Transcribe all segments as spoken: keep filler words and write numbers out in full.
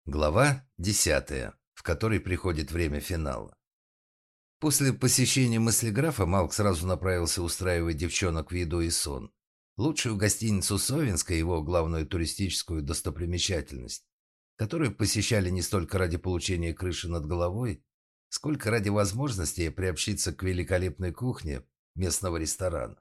Глава десятая, в которой приходит время финала. После посещения мыслеграфа Малк сразу направился устраивать девчонок в еду и сон. Лучшую гостиницу Совинска, его главную туристическую достопримечательность, которую посещали не столько ради получения крыши над головой, сколько ради возможности приобщиться к великолепной кухне местного ресторана.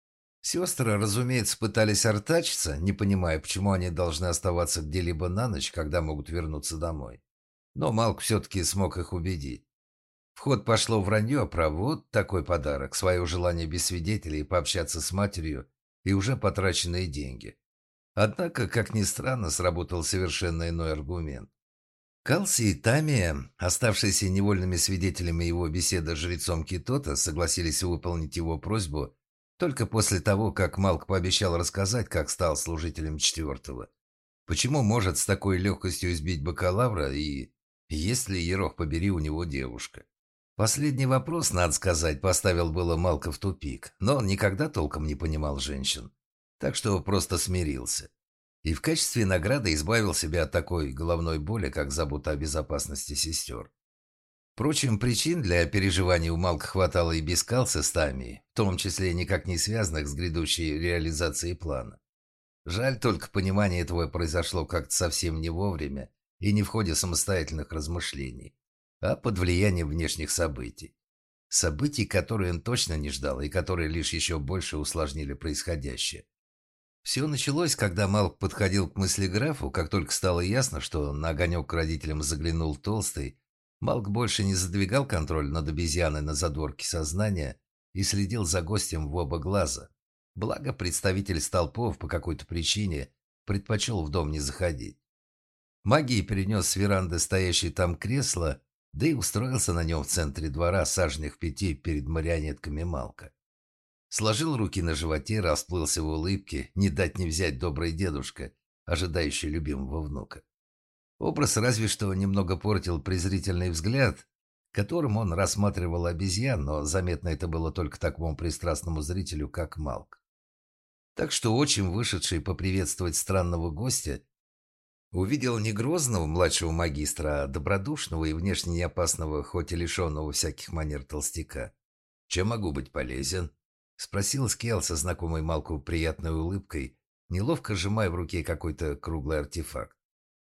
Сестры, разумеется, пытались артачиться, не понимая, почему они должны оставаться где-либо на ночь, когда могут вернуться домой. Но Малк все-таки смог их убедить. В ход пошло вранье про вот такой подарок, свое желание без свидетелей пообщаться с матерью и уже потраченные деньги. Однако, как ни странно, сработал совершенно иной аргумент. Калси и Тамия, оставшиеся невольными свидетелями его беседы с жрецом Китота, согласились выполнить его просьбу только после того, как Малк пообещал рассказать, как стал служителем четвертого. Почему может с такой легкостью избить бакалавра и есть ли, ерох побери, у него девушка? Последний вопрос, надо сказать, поставил было Малка в тупик, но он никогда толком не понимал женщин, так что просто смирился. И в качестве награды избавил себя от такой головной боли, как забота о безопасности сестер. Впрочем, причин для переживаний у Малка хватало и без Калса с Тамией, в том числе никак не связанных с грядущей реализацией плана. Жаль, только понимание этого произошло как-то совсем не вовремя и не в ходе самостоятельных размышлений, а под влиянием внешних событий. Событий, которые он точно не ждал и которые лишь еще больше усложнили происходящее. Все началось, когда Малк подходил к мыслеграфу, как только стало ясно, что на огонек к родителям заглянул Толстый. Малк больше не задвигал контроль над обезьяной на задворке сознания и следил за гостем в оба глаза. Благо, представитель столпов по какой-то причине предпочел в дом не заходить. Магией перенес с веранды стоящее там кресло, да и устроился на нем в центре двора, саженных пяти перед марионетками Малка. Сложил руки на животе, расплылся в улыбке, не дать не взять добрый дедушка, ожидающий любимого внука. Образ разве что немного портил презрительный взгляд, которым он рассматривал обезьян, но заметно это было только такому пристрастному зрителю, как Малк. Так что отчим, вышедший поприветствовать странного гостя, увидел не грозного младшего магистра, а добродушного и внешне неопасного, хоть и лишенного всяких манер толстяка. «Чем могу быть полезен?» — спросил Скелл со знакомой Малку приятной улыбкой, неловко сжимая в руке какой-то круглый артефакт.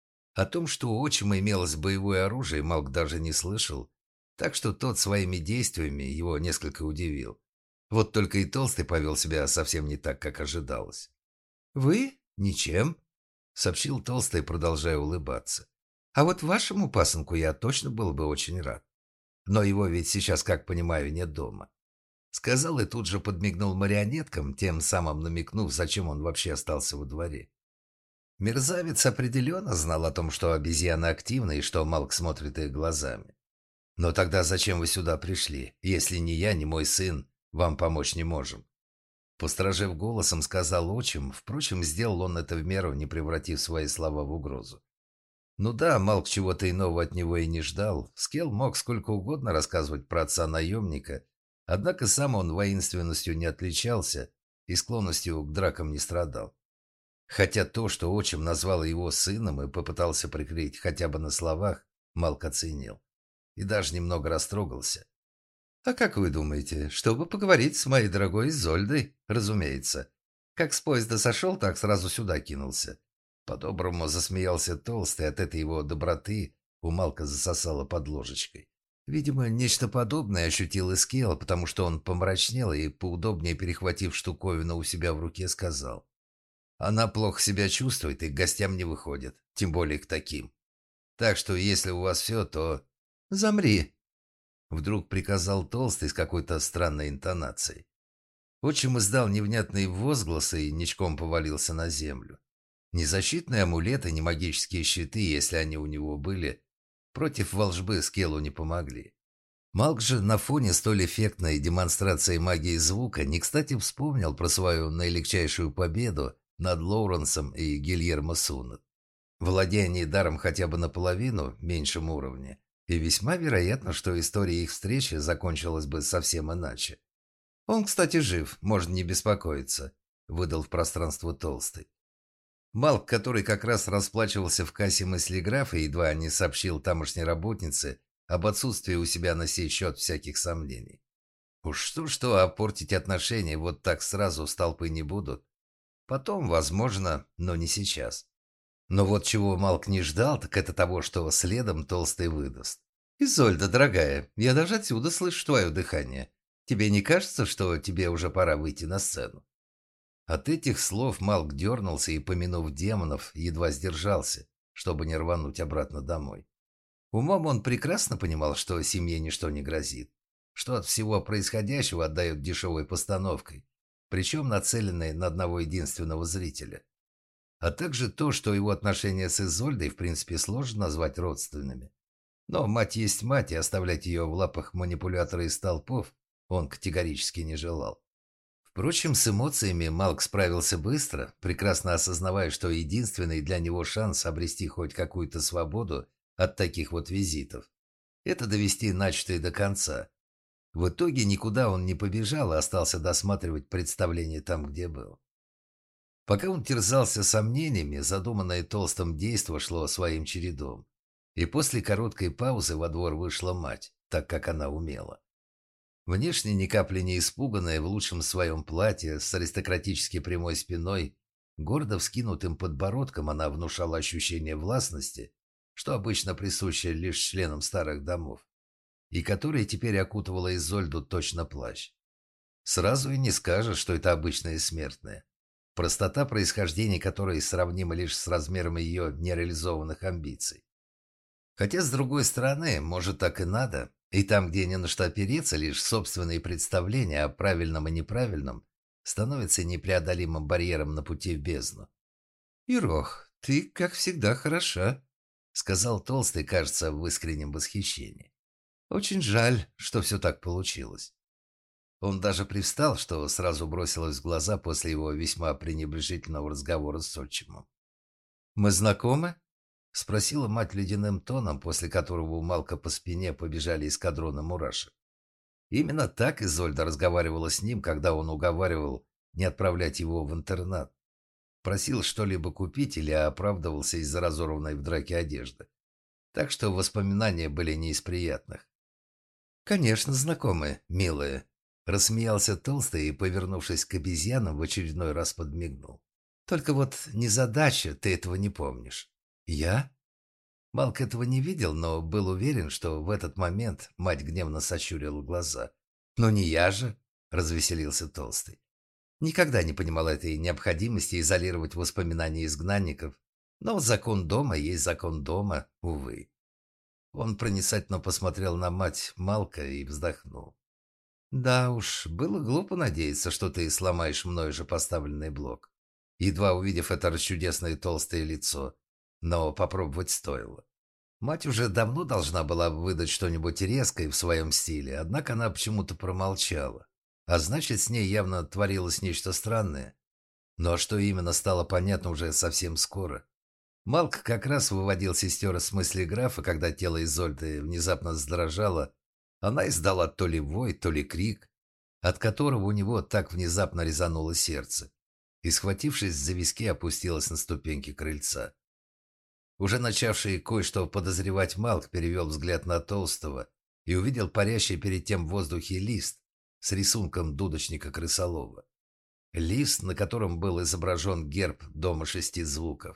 О том, что у отчима имелось боевое оружие, Малк даже не слышал, так что тот своими действиями его несколько удивил. Вот только и Толстый повел себя совсем не так, как ожидалось. «Вы? Ничем?» — сообщил Толстый, продолжая улыбаться. «А вот вашему пасынку я точно был бы очень рад. Но его ведь сейчас, как понимаю, нет дома». Сказал и тут же подмигнул марионеткам, тем самым намекнув, зачем он вообще остался во дворе. Мерзавец определенно знал о том, что обезьяны активны и что Малк смотрит их глазами. «Но тогда зачем вы сюда пришли? Если ни я, ни мой сын вам помочь не можем?» Постражев голосом, сказал отчим, впрочем, сделал он это в меру, не превратив свои слова в угрозу. Ну да, Малк чего-то иного от него и не ждал. Скелл мог сколько угодно рассказывать про отца-наемника, однако сам он воинственностью не отличался и склонностью к дракам не страдал. Хотя то, что отчим назвал его сыном и попытался прикрыть хотя бы на словах, Малк оценил. И даже немного растрогался. «А как вы думаете, чтобы поговорить с моей дорогой Изольдой, разумеется. Как с поезда сошел, так сразу сюда кинулся». По-доброму засмеялся Толстый, от этой его доброты у Малка засосало под ложечкой. Видимо, нечто подобное ощутил Эскел, потому что он помрачнел и, поудобнее перехватив штуковину у себя в руке, сказал: «Она плохо себя чувствует и к гостям не выходит, тем более к таким. Так что, если у вас все, то...» «Замри!» — вдруг приказал Толстый с какой-то странной интонацией. Отчим издал невнятные возгласы и ничком повалился на землю. Ни защитные амулеты, ни магические щиты, если они у него были, против волжбы Скеллу не помогли. Малк же на фоне столь эффектной демонстрации магии звука не кстати вспомнил про свою наилегчайшую победу над Лоуренсом и Гильермо Сунет. Владение даром хотя бы наполовину, меньшем уровне, и весьма вероятно, что история их встречи закончилась бы совсем иначе. «Он, кстати, жив, можно не беспокоиться», — выдал в пространство Толстый. Малк, который как раз расплачивался в кассе мыслеграфа, едва не сообщил тамошней работнице об отсутствии у себя на сей счет всяких сомнений. Уж что-что, а портить отношения вот так сразу с толпы не будут. Потом, возможно, но не сейчас. Но вот чего Малк не ждал, так это того, что следом Толстый выдаст. «Изольда, дорогая, я даже отсюда слышу твое дыхание. Тебе не кажется, что тебе уже пора выйти на сцену?» От этих слов Малк дернулся и, помянув демонов, едва сдержался, чтобы не рвануть обратно домой. Умом он прекрасно понимал, что семье ничто не грозит, что от всего происходящего отдают дешевой постановкой, причем нацеленной на одного единственного зрителя. А также то, что его отношения с Изольдой в принципе сложно назвать родственными. Но мать есть мать, и оставлять ее в лапах манипулятора из толпов он категорически не желал. Впрочем, с эмоциями Малк справился быстро, прекрасно осознавая, что единственный для него шанс обрести хоть какую-то свободу от таких вот визитов – это довести начатое до конца. В итоге никуда он не побежал, а остался досматривать представление там, где был. Пока он терзался сомнениями, задуманное Толстым действо шло своим чередом. И после короткой паузы во двор вышла мать, так как она умела. Внешне ни капли не испуганная, в лучшем своем платье, с аристократически прямой спиной, гордо вскинутым подбородком, она внушала ощущение властности, что обычно присуще лишь членам старых домов, и которая теперь окутывала Изольду точно плащ. Сразу и не скажешь, что это обычная смертная. Простота происхождения которой сравнима лишь с размером ее нереализованных амбиций. Хотя, с другой стороны, может, так и надо, и там, где не на что опереться, лишь собственные представления о правильном и неправильном становятся непреодолимым барьером на пути в бездну. «Ирох, ты, как всегда, хороша», — сказал Толстый, кажется, в искреннем восхищении. «Очень жаль, что все так получилось». Он даже привстал, что сразу бросилось в глаза после его весьма пренебрежительного разговора с отчимом. «Мы знакомы?» — спросила мать ледяным тоном, после которого у Малка по спине побежали эскадроны мурашек. Именно так Изольда разговаривала с ним, когда он уговаривал не отправлять его в интернат. Просил что-либо купить или оправдывался из-за разорванной в драке одежды. Так что воспоминания были не из приятных. «Конечно, знакомы, милая», — рассмеялся Толстый и, повернувшись к обезьянам, в очередной раз подмигнул. «Только вот незадача, ты этого не помнишь». «Я?» Малк этого не видел, но был уверен, что в этот момент мать гневно сощурила глаза. «Но не я же», — развеселился Толстый. Никогда не понимал этой необходимости изолировать воспоминания изгнанников, но закон дома есть закон дома, увы. Он проницательно посмотрел на мать Малка и вздохнул. «Да уж, было глупо надеяться, что ты сломаешь мною же поставленный блок, едва увидев это расчудесное толстое лицо, но попробовать стоило. Мать уже давно должна была выдать что-нибудь резкое в своем стиле, однако она почему-то промолчала. А значит, с ней явно творилось нечто странное. Но что именно, стало понятно уже совсем скоро. Малк как раз выводил сестер из мысли графа, когда тело Изольды внезапно задрожало. Она издала то ли вой, то ли крик, от которого у него так внезапно резануло сердце, и, схватившись за виски, опустилась на ступеньки крыльца. Уже начавший кое-что подозревать Малк перевел взгляд на Толстого и увидел парящий перед тем в воздухе лист с рисунком дудочника Крысолова. Лист, на котором был изображен герб Дома шести звуков.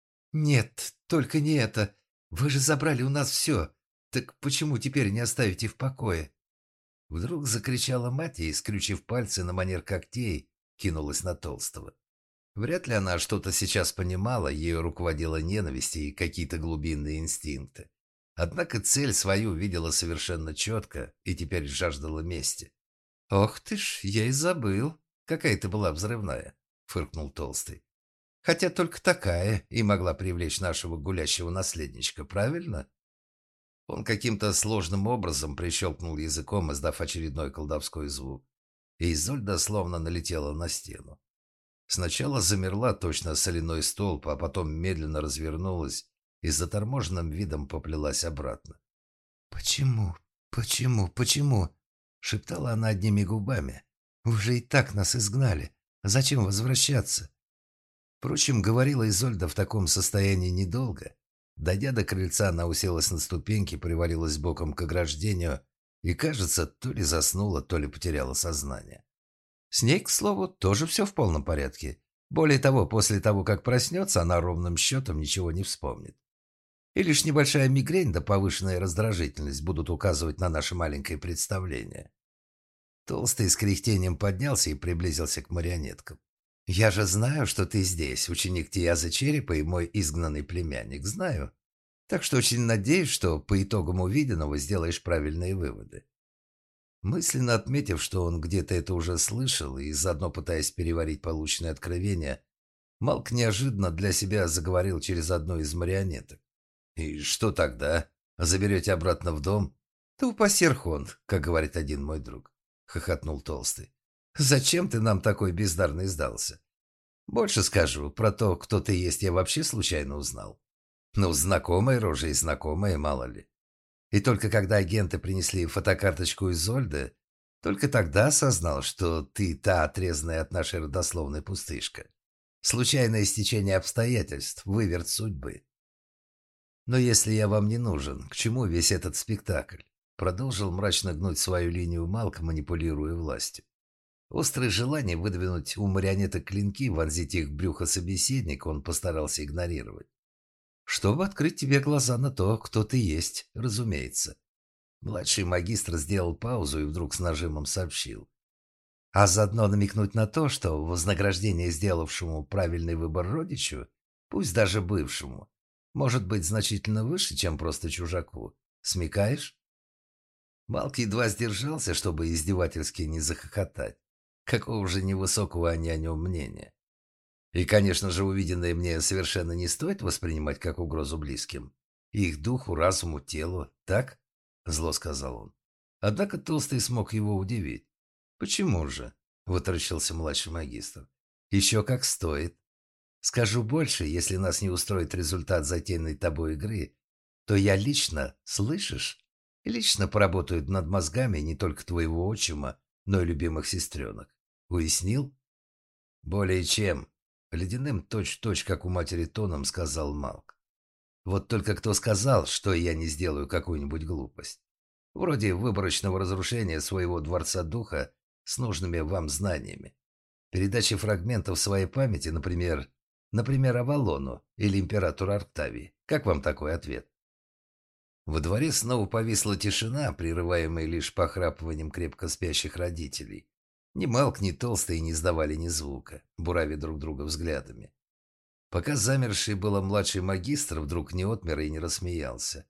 «Нет, только не это. Вы же забрали у нас все. Так почему теперь не оставите в покое?» Вдруг закричала мать и, скрючив пальцы на манер когтей, кинулась на Толстого. Вряд ли она что-то сейчас понимала, ею руководила ненависть и какие-то глубинные инстинкты. Однако цель свою видела совершенно четко и теперь жаждала мести. «Ох ты ж, я и забыл. Какая ты была взрывная», — фыркнул Толстый. «Хотя только такая и могла привлечь нашего гулящего наследничка, правильно?» Он каким-то сложным образом прищелкнул языком, издав очередной колдовской звук, и Изольда словно налетела на стену. Сначала замерла точно соляной столб, а потом медленно развернулась и с заторможенным видом поплелась обратно. «Почему? Почему? Почему?» — шептала она одними губами. «Вы же и так нас изгнали. Зачем возвращаться?» Впрочем, говорила Изольда в таком состоянии недолго. Дойдя до крыльца, она уселась на ступеньки, привалилась боком к ограждению и, кажется, то ли заснула, то ли потеряла сознание. С ней, к слову, тоже все в полном порядке. Более того, после того, как проснется, она ровным счетом ничего не вспомнит. И лишь небольшая мигрень да повышенная раздражительность будут указывать на наше маленькое представление. Толстый с кряхтением поднялся и приблизился к марионеткам. «Я же знаю, что ты здесь, ученик Тияза Черепа и мой изгнанный племянник. Знаю. Так что очень надеюсь, что по итогам увиденного сделаешь правильные выводы». Мысленно отметив, что он где-то это уже слышал, и заодно пытаясь переварить полученное откровение, Малк неожиданно для себя заговорил через одну из марионеток. «И что тогда? Заберете обратно в дом?» «Да упаси Архон, как говорит один мой друг», — хохотнул Толстый. «Зачем ты нам такой бездарный сдался? Больше скажу, про то, кто ты есть, я вообще случайно узнал. Ну, знакомая рожа и знакомая, мало ли. И только когда агенты принесли фотокарточку из Зольды, только тогда осознал, что ты та отрезанная от нашей родословной пустышка. Случайное стечение обстоятельств, выверт судьбы. Но если я вам не нужен, к чему весь этот спектакль?» Продолжил мрачно гнуть свою линию Малк, манипулируя властью. Острое желание выдвинуть у марионеток клинки, вонзить их в брюхо собеседника он постарался игнорировать. «Чтобы открыть тебе глаза на то, кто ты есть, разумеется». Младший магистр сделал паузу и вдруг с нажимом сообщил. «А заодно намекнуть на то, что вознаграждение сделавшему правильный выбор родичу, пусть даже бывшему, может быть значительно выше, чем просто чужаку. Смекаешь?» Малк едва сдержался, чтобы издевательски не захохотать. Какого же невысокого они о нем мнения. И, конечно же, увиденное мне совершенно не стоит воспринимать как угрозу близким. Их духу, разуму, телу, так? Зло сказал он. Однако Толстый смог его удивить. «Почему же?» — вытаращился младший магистр. «Еще как стоит. Скажу больше, если нас не устроит результат затеянной тобой игры, то я лично, слышишь, лично поработаю над мозгами не только твоего отчима, но и любимых сестренок. Уяснил?» «Более чем», — ледяным точь-в-точь, как у матери тоном, сказал Малк. «Вот только кто сказал, что я не сделаю какую-нибудь глупость? Вроде выборочного разрушения своего дворца духа с нужными вам знаниями. Передачи фрагментов своей памяти, например, например, Авалону или императору Арктавии. Как вам такой ответ?» Во дворе снова повисла тишина, прерываемая лишь похрапыванием крепко спящих родителей. Ни Малк, ни Толстый не издавали ни звука, буравя друг друга взглядами. Пока замерший было младший магистр вдруг не отмер и не рассмеялся.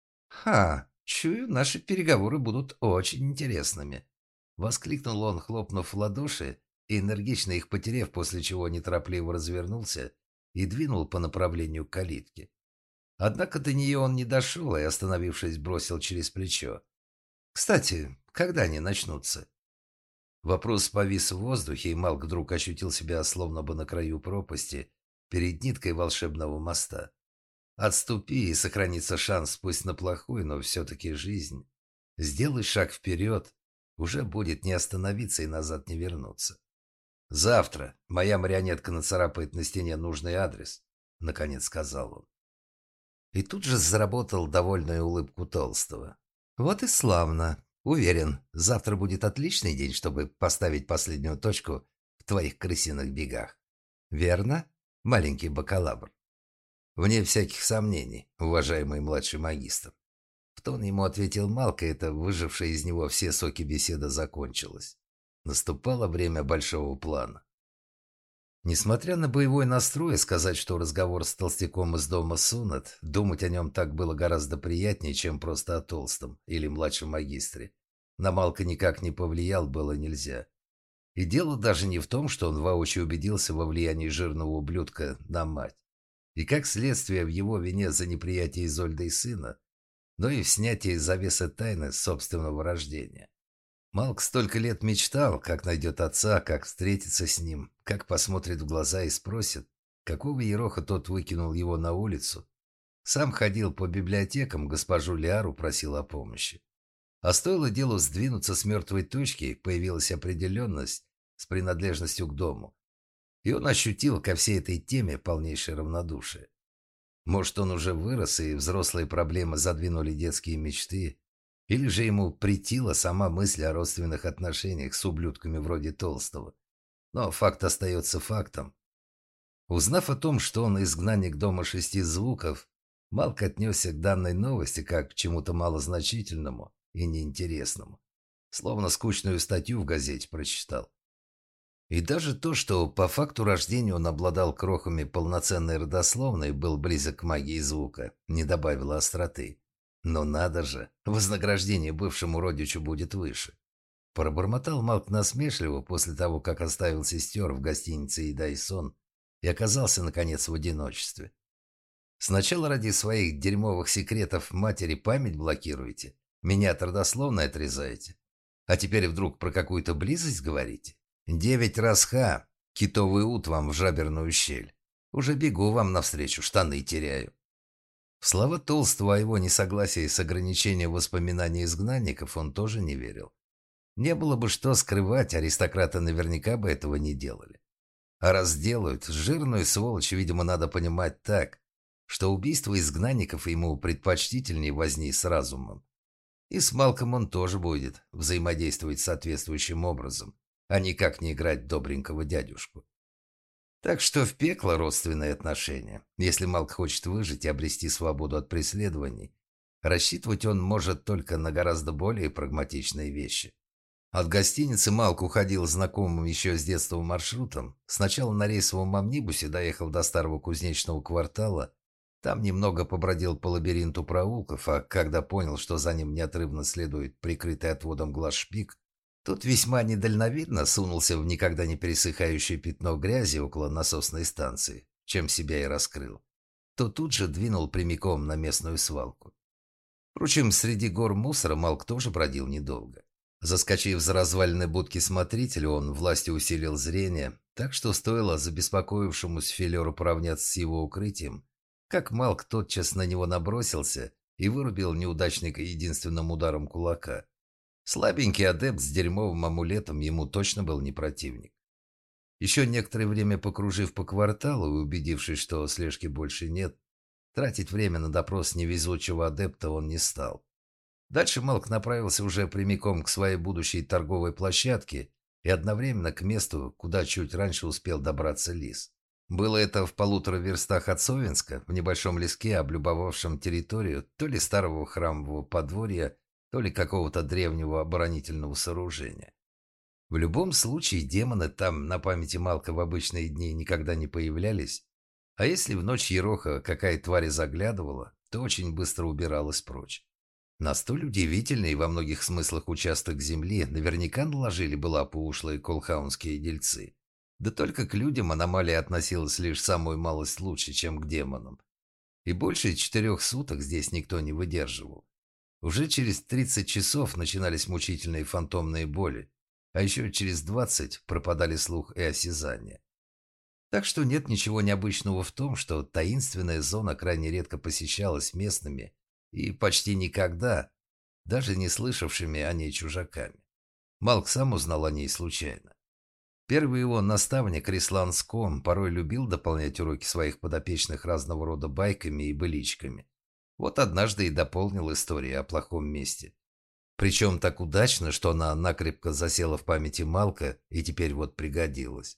«Ха! Чую, наши переговоры будут очень интересными!» Воскликнул он, хлопнув в ладоши и энергично их потеряв, после чего неторопливо развернулся и двинул по направлению к калитке. Однако до нее он не дошел и, остановившись, бросил через плечо. «Кстати, когда они начнутся?» Вопрос повис в воздухе, и Малк вдруг ощутил себя словно бы на краю пропасти перед ниткой волшебного моста. Отступи, и сохранится шанс, пусть на плохую, но все-таки жизнь. Сделай шаг вперед, уже будет не остановиться и назад не вернуться. «Завтра моя марионетка нацарапает на стене нужный адрес», — наконец сказал он. И тут же заработал довольную улыбку Толстого. «Вот и славно. Уверен, завтра будет отличный день, чтобы поставить последнюю точку в твоих крысиных бегах. Верно, маленький бакалавр?» «Вне всяких сомнений, уважаемый младший магистр». В тон ему ответил Малк, и эта выжившая из него все соки беседа закончилась. Наступало время большого плана. Несмотря на боевой настрой, сказать, что разговор с толстяком из дома Сунат, думать о нем так было гораздо приятнее, чем просто о толстом или младшем магистре. На Малка никак не повлиял было нельзя. И дело даже не в том, что он воочию убедился во влиянии жирного ублюдка на мать, и как следствие в его вине за неприятие Изольды и сына, но и в снятии завесы тайны собственного рождения. Малк столько лет мечтал, как найдет отца, как встретится с ним, как посмотрит в глаза и спросит, какого ероха тот выкинул его на улицу. Сам ходил по библиотекам, госпожу Лиару просил о помощи. А стоило делу сдвинуться с мертвой точки, появилась определенность с принадлежностью к дому. и он ощутил ко всей этой теме полнейшее равнодушие. Может, он уже вырос, и взрослые проблемы задвинули детские мечты, или же ему претила сама мысль о родственных отношениях с ублюдками вроде Толстого. Но факт остается фактом. Узнав о том, что он изгнанник дома шести звуков, Малк отнесся к данной новости как к чему-то малозначительному и неинтересному. Словно скучную статью в газете прочитал. И даже то, что по факту рождения он обладал крохами полноценной родословной и был близок к магии звука, не добавило остроты. Но надо же, вознаграждение бывшему родичу будет выше. Пробормотал Малк насмешливо после того, как оставил сестер в гостинице «Еда и сон» и оказался, наконец, в одиночестве. Сначала ради своих дерьмовых секретов матери память блокируете, меня от родословной отрезаете, а теперь вдруг про какую-то близость говорите? Девять раз ха, китовый ут вам в жаберную щель. Уже бегу вам навстречу, штаны теряю. В слова Толстого о его несогласии с ограничением воспоминаний изгнанников он тоже не верил. Не было бы что скрывать, аристократы наверняка бы этого не делали. А раз делают, жирную сволочь, видимо, надо понимать так, что убийство изгнанников ему предпочтительнее возни с разумом. И с Малком он тоже будет взаимодействовать соответствующим образом, а никак не играть добренького дядюшку. Так что в пекло родственные отношения. Если Малк хочет выжить и обрести свободу от преследований, рассчитывать он может только на гораздо более прагматичные вещи. От гостиницы Малк уходил знакомым еще с детства маршрутом. Сначала на рейсовом амнибусе доехал до старого кузнечного квартала, там немного побродил по лабиринту проулков, а когда понял, что за ним неотрывно следует прикрытый отводом глаз шпик, тут весьма недальновидно сунулся в никогда не пересыхающее пятно грязи около насосной станции, чем себя и раскрыл. То тут же двинул прямиком на местную свалку. Впрочем, среди гор мусора Малк тоже бродил недолго. Заскочив за развалины будки смотрителя, он властью усилил зрение, так что стоило забеспокоившемуся филеру поравняться с его укрытием, как Малк тотчас на него набросился и вырубил неудачника единственным ударом кулака. Слабенький адепт с дерьмовым амулетом ему точно был не противник. Еще некоторое время покружив по кварталу и убедившись, что слежки больше нет, тратить время на допрос невезучего адепта он не стал. Дальше Малк направился уже прямиком к своей будущей торговой площадке и одновременно к месту, куда чуть раньше успел добраться Лис. Было это в полутора верстах от Совинска, в небольшом леске, облюбовавшем территорию то ли старого храмового подворья, то ли какого-то древнего оборонительного сооружения. В любом случае, демоны там на памяти Малка в обычные дни никогда не появлялись, а если в ночь Ероха какая тварь заглядывала, то очень быстро убиралась прочь. На столь удивительный во многих смыслах участок земли наверняка наложили бы лапу ушлые колхаунские дельцы. Да только к людям аномалия относилась лишь самую малость лучше, чем к демонам. И больше четырех суток здесь никто не выдерживал. Уже через тридцать часов начинались мучительные фантомные боли, а еще через двадцать пропадали слух и осязание. Так что нет ничего необычного в том, что таинственная зона крайне редко посещалась местными и почти никогда, даже не слышавшими о ней чужаками. Малк сам узнал о ней случайно. Первый его наставник Рислан Ском порой любил дополнять уроки своих подопечных разного рода байками и быличками. Вот однажды и дополнил историю о плохом месте. Причем так удачно, что она накрепко засела в памяти Малка и теперь вот пригодилась.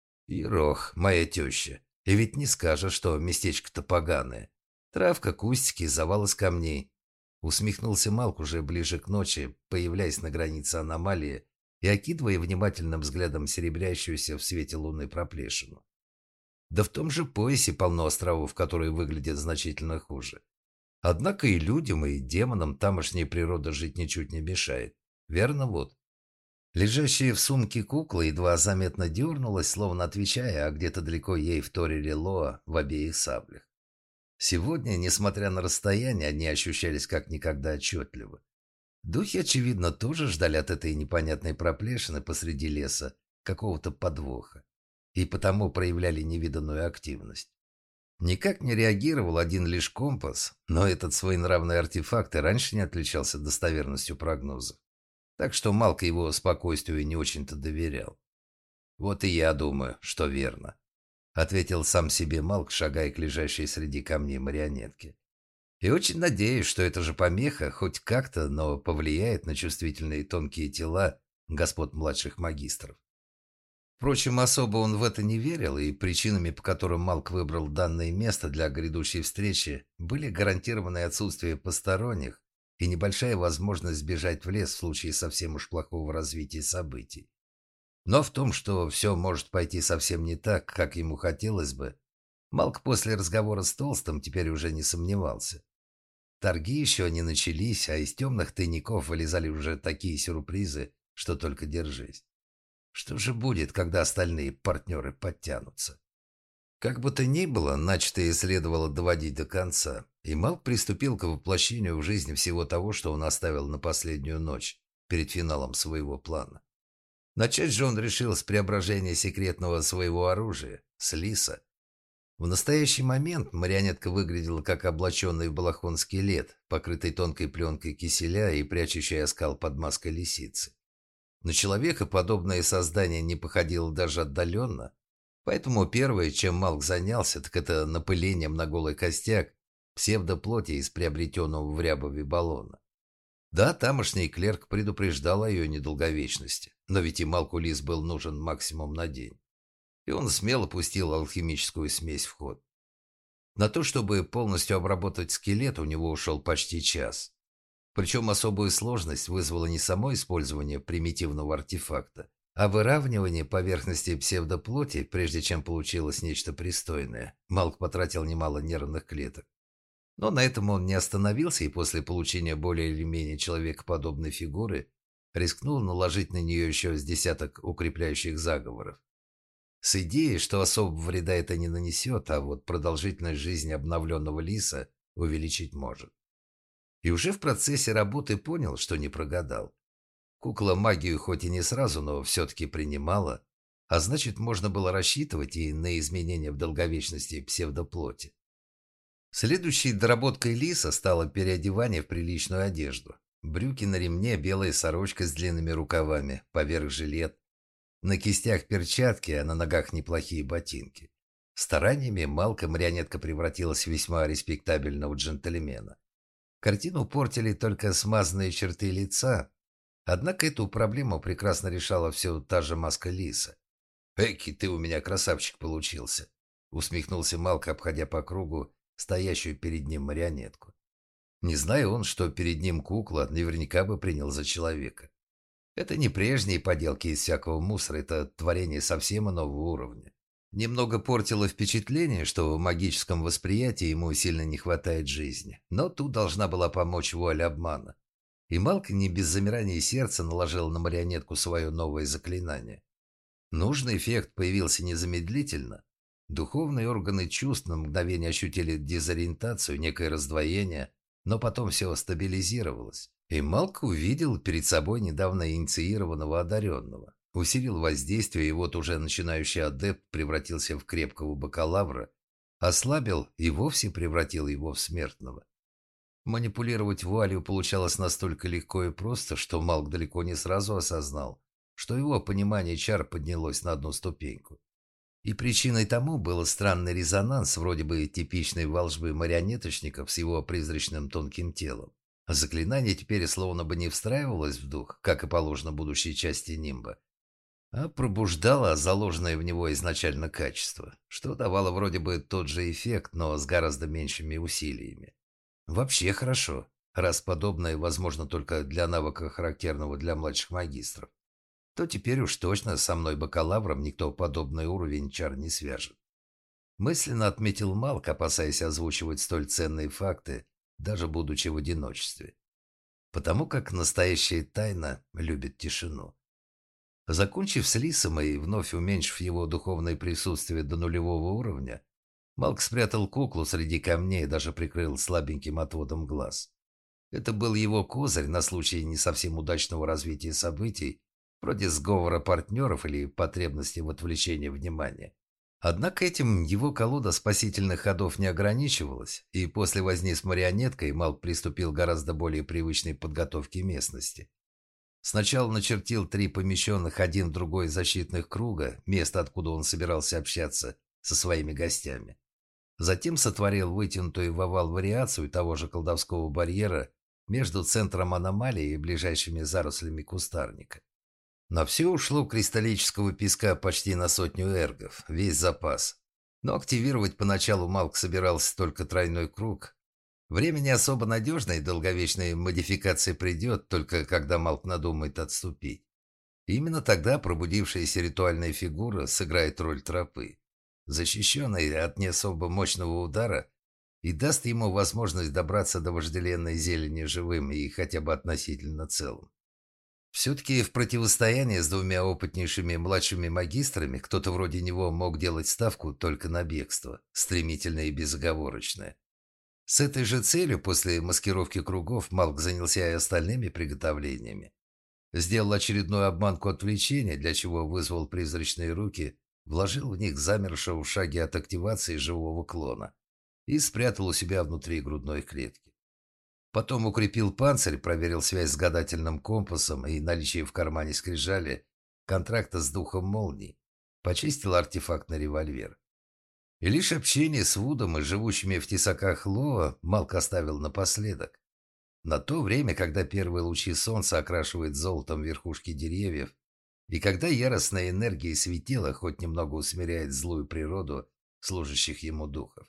Ерох, моя теща. И ведь не скажешь, что местечко-то поганое. Травка, кустики, завал из камней. Усмехнулся Малк уже ближе к ночи, появляясь на границе аномалии и окидывая внимательным взглядом серебрящуюся в свете луны проплешину. Да в том же поясе полно островов, которые выглядят значительно хуже. Однако и людям, и демонам тамошняя природа жить ничуть не мешает. Верно вот? Лежащая в сумке кукла едва заметно дернулась, словно отвечая, а где-то далеко ей вторили Лоа в обеих саблях. Сегодня, несмотря на расстояние, они ощущались как никогда отчетливо. Духи, очевидно, тоже ждали от этой непонятной проплешины посреди леса какого-то подвоха, и потому проявляли невиданную активность. Никак не реагировал один лишь компас, но этот своенравный артефакт и раньше не отличался достоверностью прогнозов, так что Малк его спокойствию не очень-то доверял. Вот и я думаю, что верно, ответил сам себе Малк, шагая к лежащей среди камней марионетке. И очень надеюсь, что эта же помеха хоть как-то, но повлияет на чувствительные тонкие тела господ младших магистров. Впрочем, особо он в это не верил, и причинами, по которым Малк выбрал данное место для грядущей встречи, были гарантированное отсутствие посторонних и небольшая возможность сбежать в лес в случае совсем уж плохого развития событий. Но в том, что все может пойти совсем не так, как ему хотелось бы, Малк после разговора с Толстым теперь уже не сомневался. Торги еще не начались, а из темных тайников вылезали уже такие сюрпризы, что только держись. Что же будет, когда остальные партнеры подтянутся? Как бы то ни было, начатое следовало доводить до конца, и Малк приступил к воплощению в жизнь всего того, что он оставил на последнюю ночь перед финалом своего плана. Начать же он решил с преображения секретного своего оружия, с лиса. В настоящий момент марионетка выглядела как облаченный в балахон скелет, покрытый тонкой пленкой киселя и прячущий оскал под маской лисицы. На человека подобное создание не походило даже отдаленно, поэтому первое, чем Малк занялся, так это напылением на голый костяк псевдоплоти из приобретенного в Рябове баллона. Да, тамошний клерк предупреждал о ее недолговечности, но ведь и Малку лис был нужен максимум на день. И он смело пустил алхимическую смесь в ход. На то, чтобы полностью обработать скелет, у него ушел почти час. Причем особую сложность вызвало не само использование примитивного артефакта, а выравнивание поверхности псевдоплоти, прежде чем получилось нечто пристойное. Малк потратил немало нервных клеток. Но на этом он не остановился и после получения более или менее человекоподобной фигуры рискнул наложить на нее еще с десяток укрепляющих заговоров. С идеей, что особого вреда это не нанесет, а вот продолжительность жизни обновленного лиса увеличить может. И уже в процессе работы понял, что не прогадал. Кукла магию хоть и не сразу, но все-таки принимала, а значит, можно было рассчитывать и на изменения в долговечности псевдоплоти. Следующей доработкой лиса стало переодевание в приличную одежду. Брюки на ремне, белая сорочка с длинными рукавами, поверх жилет. На кистях перчатки, а на ногах неплохие ботинки. Стараниями Малка марионетка превратилась в весьма респектабельного джентльмена. Картину портили только смазанные черты лица, однако эту проблему прекрасно решала все та же маска лиса. «Эки, ты у меня красавчик получился!» — усмехнулся Малк, обходя по кругу стоящую перед ним марионетку. Не зная он, что перед ним кукла, наверняка бы принял за человека. Это не прежние поделки из всякого мусора, это творение совсем иного уровня. Немного портило впечатление, что в магическом восприятии ему сильно не хватает жизни, но тут должна была помочь воля обмана. И Малк не без замирания сердца наложил на марионетку свое новое заклинание. Нужный эффект появился незамедлительно. Духовные органы чувств на мгновение ощутили дезориентацию, некое раздвоение, но потом все стабилизировалось. И Малк увидел перед собой недавно инициированного одаренного. Усилил воздействие, и вот уже начинающий адепт превратился в крепкого бакалавра, ослабил и вовсе превратил его в смертного. Манипулировать вуалью получалось настолько легко и просто, что Малк далеко не сразу осознал, что его понимание чар поднялось на одну ступеньку. И причиной тому был странный резонанс вроде бы типичной волжбы марионеточников с его призрачным тонким телом. Заклинание теперь словно бы не встраивалось в дух, как и положено будущей части нимба, а пробуждало заложенное в него изначально качество, что давало вроде бы тот же эффект, но с гораздо меньшими усилиями. Вообще хорошо, раз подобное возможно только для навыка, характерного для младших магистров, то теперь уж точно со мной бакалавром никто подобный уровень чар не свяжет. Мысленно отметил Малк, опасаясь озвучивать столь ценные факты, даже будучи в одиночестве. Потому как настоящая тайна любит тишину. Закончив с лисом и вновь уменьшив его духовное присутствие до нулевого уровня, Малк спрятал куклу среди камней и даже прикрыл слабеньким отводом глаз. Это был его козырь на случай не совсем удачного развития событий, вроде сговора партнеров или потребности в отвлечении внимания. Однако этим его колода спасительных ходов не ограничивалась, и после возни с марионеткой Малк приступил к гораздо более привычной подготовке местности. Сначала начертил три помещенных один в другой защитных круга, место, откуда он собирался общаться со своими гостями. Затем сотворил вытянутую в овал вариацию того же колдовского барьера между центром аномалии и ближайшими зарослями кустарника. На все ушло кристаллического песка почти на сотню эргов, весь запас. Но активировать поначалу Малк собирался только тройной круг. Время не особо надежной и долговечной модификации придет, только когда Малк надумает отступить. Именно тогда пробудившаяся ритуальная фигура сыграет роль тропы, защищенной от не особо мощного удара, и даст ему возможность добраться до вожделенной зелени живым и хотя бы относительно целым. Все-таки в противостоянии с двумя опытнейшими младшими магистрами кто-то вроде него мог делать ставку только на бегство, стремительное и безоговорочное. С этой же целью после маскировки кругов Малк занялся и остальными приготовлениями. Сделал очередную обманку отвлечения, для чего вызвал призрачные руки, вложил в них замершего в шаге от активации живого клона и спрятал у себя внутри грудной клетки. Потом укрепил панцирь, проверил связь с гадательным компасом и наличие в кармане скрижали контракта с духом молний, почистил артефактный револьвер. И лишь общение с Вудом и живущими в тесаках Лоа Малк оставил напоследок. На то время, когда первые лучи солнца окрашивают золотом верхушки деревьев, и когда яростная энергия светила хоть немного усмиряет злую природу служащих ему духов.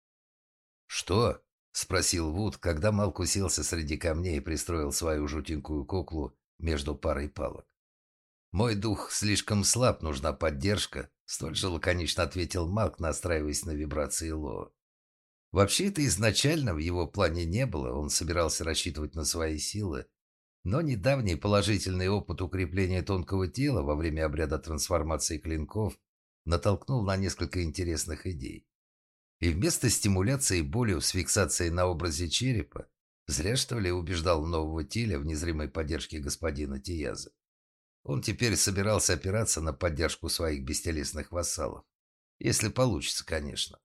«Что?» — спросил Вуд, когда Малк уселся среди камней и пристроил свою жутенькую куклу между парой палок. «Мой дух слишком слаб, нужна поддержка», — столь же лаконично ответил Малк, настраиваясь на вибрации Лоа. Вообще-то изначально в его плане не было, он собирался рассчитывать на свои силы, но недавний положительный опыт укрепления тонкого тела во время обряда трансформации клинков натолкнул на несколько интересных идей. И вместо стимуляции болью с фиксацией на образе черепа, зря что ли убеждал нового Тиля в незримой поддержке господина Тияза. Он теперь собирался опираться на поддержку своих бестелесных вассалов. Если получится, конечно.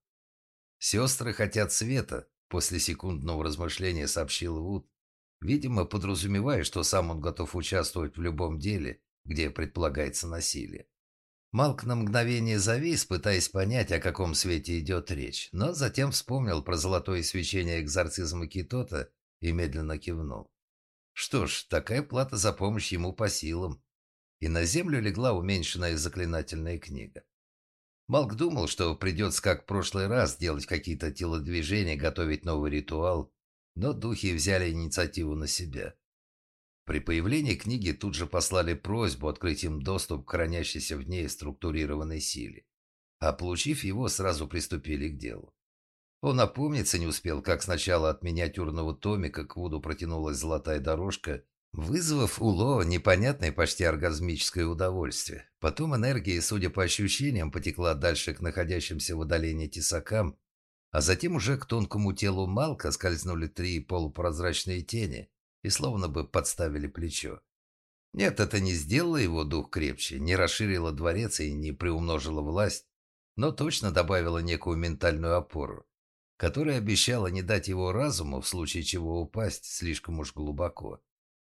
«Сестры хотят света», — после секундного размышления сообщил Вуд, видимо, подразумевая, что сам он готов участвовать в любом деле, где предполагается насилие. Малк на мгновение завис, пытаясь понять, о каком свете идет речь, но затем вспомнил про золотое свечение экзорцизма Китота и медленно кивнул. Что ж, такая плата за помощь ему по силам. И на землю легла уменьшенная заклинательная книга. Малк думал, что придется, как в прошлый раз, делать какие-то телодвижения, готовить новый ритуал, но духи взяли инициативу на себя. При появлении книги тут же послали просьбу открыть им доступ к хранящейся в ней структурированной силе, а получив его, сразу приступили к делу. Он опомниться не успел, как сначала от миниатюрного томика к Вуду протянулась золотая дорожка, вызвав у Ло непонятное почти оргазмическое удовольствие. Потом энергия, судя по ощущениям, потекла дальше к находящимся в удалении тесакам, а затем уже к тонкому телу Малка скользнули три полупрозрачные тени и словно бы подставили плечо. Нет, это не сделало его дух крепче, не расширило дворец и не приумножило власть, но точно добавило некую ментальную опору, которая обещала не дать его разуму, в случае чего упасть слишком уж глубоко.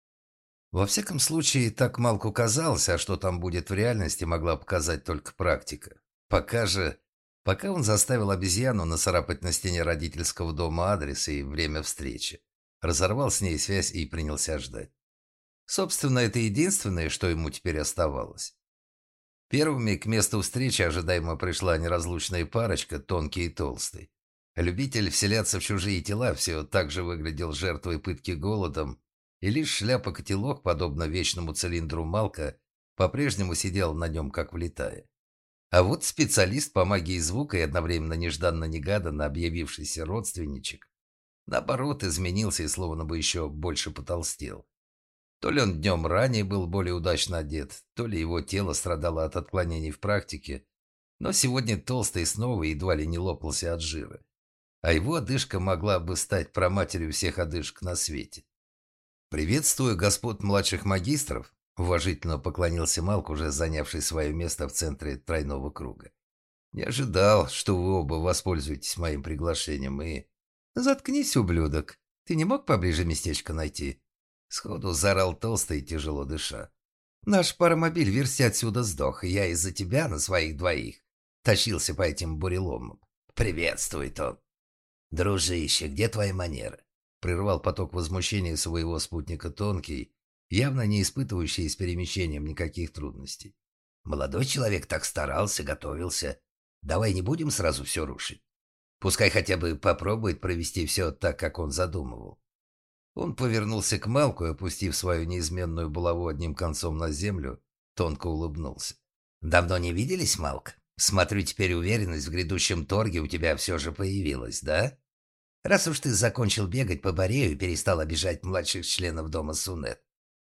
Во всяком случае, так Малку казалось, а что там будет в реальности, могла показать только практика. Пока же... Пока он заставил обезьяну нацарапать на стене родительского дома адрес и время встречи, разорвал с ней связь и принялся ждать. Собственно, это единственное, что ему теперь оставалось. Первыми к месту встречи ожидаемо пришла неразлучная парочка, тонкий и толстый. Любитель вселяться в чужие тела все так же выглядел жертвой пытки голодом, и лишь шляпа-котелок, подобно вечному цилиндру Малка, по-прежнему сидел на нем как влитая. А вот специалист по магии звука и одновременно нежданно-негаданно объявившийся родственничек, наоборот, изменился и словно бы еще больше потолстел. То ли он днем ранее был более удачно одет, то ли его тело страдало от отклонений в практике, но сегодня толстый снова едва ли не лопался от жира. А его одышка могла бы стать праматерью всех одышек на свете. «Приветствую господ младших магистров», — уважительно поклонился Малк, уже занявший свое место в центре тройного круга. «Не ожидал, что вы оба воспользуетесь моим приглашением и...» «Заткнись, ублюдок. Ты не мог поближе местечко найти?» Сходу заорал Толстый, тяжело дыша. «Наш паромобиль в версте отсюда сдох, и я из-за тебя на своих двоих тащился по этим буреломам. Приветствует он!» «Дружище, где твои манеры?» Прервал поток возмущения своего спутника Тонкий, явно не испытывающий с перемещением никаких трудностей. «Молодой человек так старался, готовился. Давай не будем сразу все рушить. Пускай хотя бы попробует провести все так, как он задумывал». Он повернулся к Малку и, опустив свою неизменную булаву одним концом на землю, тонко улыбнулся. «Давно не виделись, Малк? Смотрю, теперь уверенность в грядущем торге у тебя все же появилась, да? Раз уж ты закончил бегать по Борею и перестал обижать младших членов дома Сунет».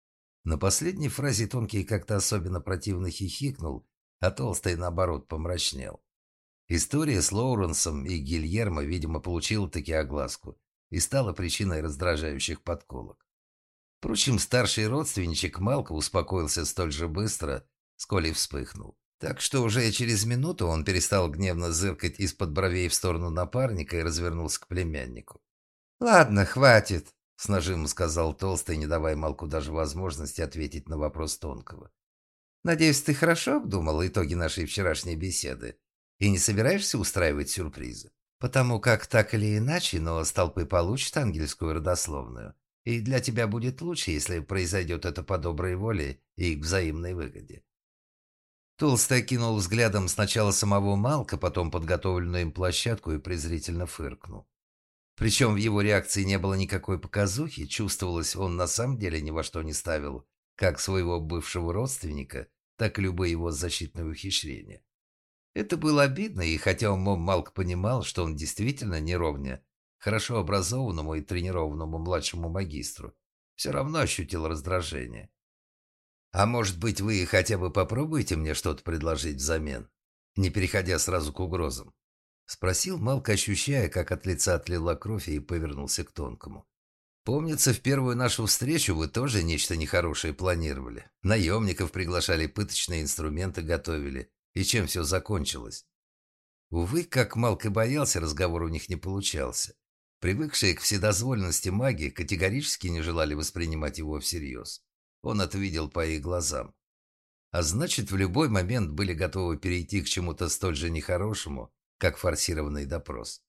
На последней фразе Тонкий как-то особенно противно хихикнул, а Толстый, наоборот, помрачнел. История с Лоуренсом и Гильермо, видимо, получила таки огласку и стала причиной раздражающих подколок. Впрочем, старший родственничек Малка успокоился столь же быстро, сколь и вспыхнул. Так что уже через минуту он перестал гневно зыркать из-под бровей в сторону напарника и развернулся к племяннику. «Ладно, хватит», — с нажимом сказал Толстый, не давая Малку даже возможности ответить на вопрос Тонкого. «Надеюсь, ты хорошо обдумал итоги нашей вчерашней беседы и не собираешься устраивать сюрпризы? Потому как так или иначе, но с толпы получит ангельскую родословную, и для тебя будет лучше, если произойдет это по доброй воле и к взаимной выгоде». Толстый окинул взглядом сначала самого Малка, потом подготовленную им площадку и презрительно фыркнул. Причем в его реакции не было никакой показухи, чувствовалось, он на самом деле ни во что не ставил как своего бывшего родственника, так и любые его защитные ухищрения. Это было обидно, и хотя умом Малк понимал, что он действительно не ровня хорошо образованному и тренированному младшему магистру, все равно ощутил раздражение. «А может быть, вы хотя бы попробуете мне что-то предложить взамен, не переходя сразу к угрозам?» — спросил Малк, ощущая, как от лица отлила кровь, и повернулся к Тонкому. «Помнится, в первую нашу встречу вы тоже нечто нехорошее планировали. Наемников приглашали, пыточные инструменты готовили. И чем все закончилось?» Увы, как Малк и боялся, разговор у них не получался. Привыкшие к вседозволенности маги категорически не желали воспринимать его всерьез. Он это видел по их глазам. А значит, в любой момент были готовы перейти к чему-то столь же нехорошему, как форсированный допрос.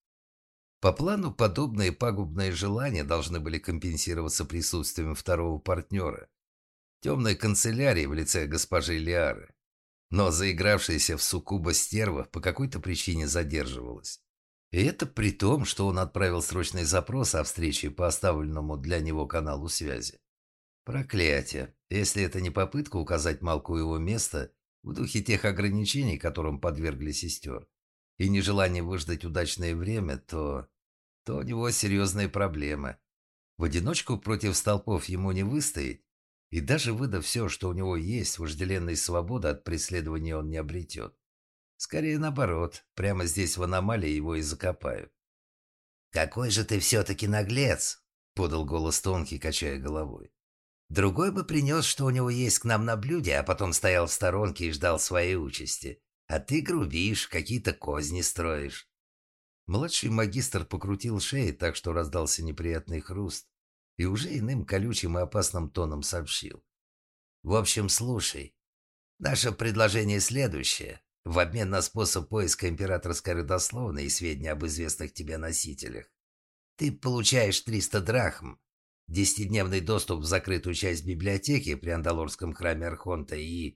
По плану, подобные пагубные желания должны были компенсироваться присутствием второго партнера, темной канцелярии в лице госпожи Лиары. Но заигравшаяся в суккуба стерва по какой-то причине задерживалась. И это при том, что он отправил срочный запрос о встрече по оставленному для него каналу связи. Проклятие. Если это не попытка указать Малку его место в духе тех ограничений, которым подвергли сестер, и нежелание выждать удачное время, то... то у него серьезные проблемы. В одиночку против столпов ему не выстоять, и даже выдав все, что у него есть, вожделенной свободы от преследования он не обретет. Скорее наоборот, прямо здесь в аномалии его и закопают. «Какой же ты все-таки наглец!» — подал голос Тонкий, качая головой. «Другой бы принес, что у него есть к нам на блюде, а потом стоял в сторонке и ждал своей участи. А ты грубишь, какие-то козни строишь». Младший магистр покрутил шею так, что раздался неприятный хруст, и уже иным колючим и опасным тоном сообщил. «В общем, слушай. Наше предложение следующее. В обмен на способ поиска императорской родословной и сведения об известных тебе носителях, ты получаешь триста драхм, десятидневный доступ в закрытую часть библиотеки при Андалорском храме Архонта и...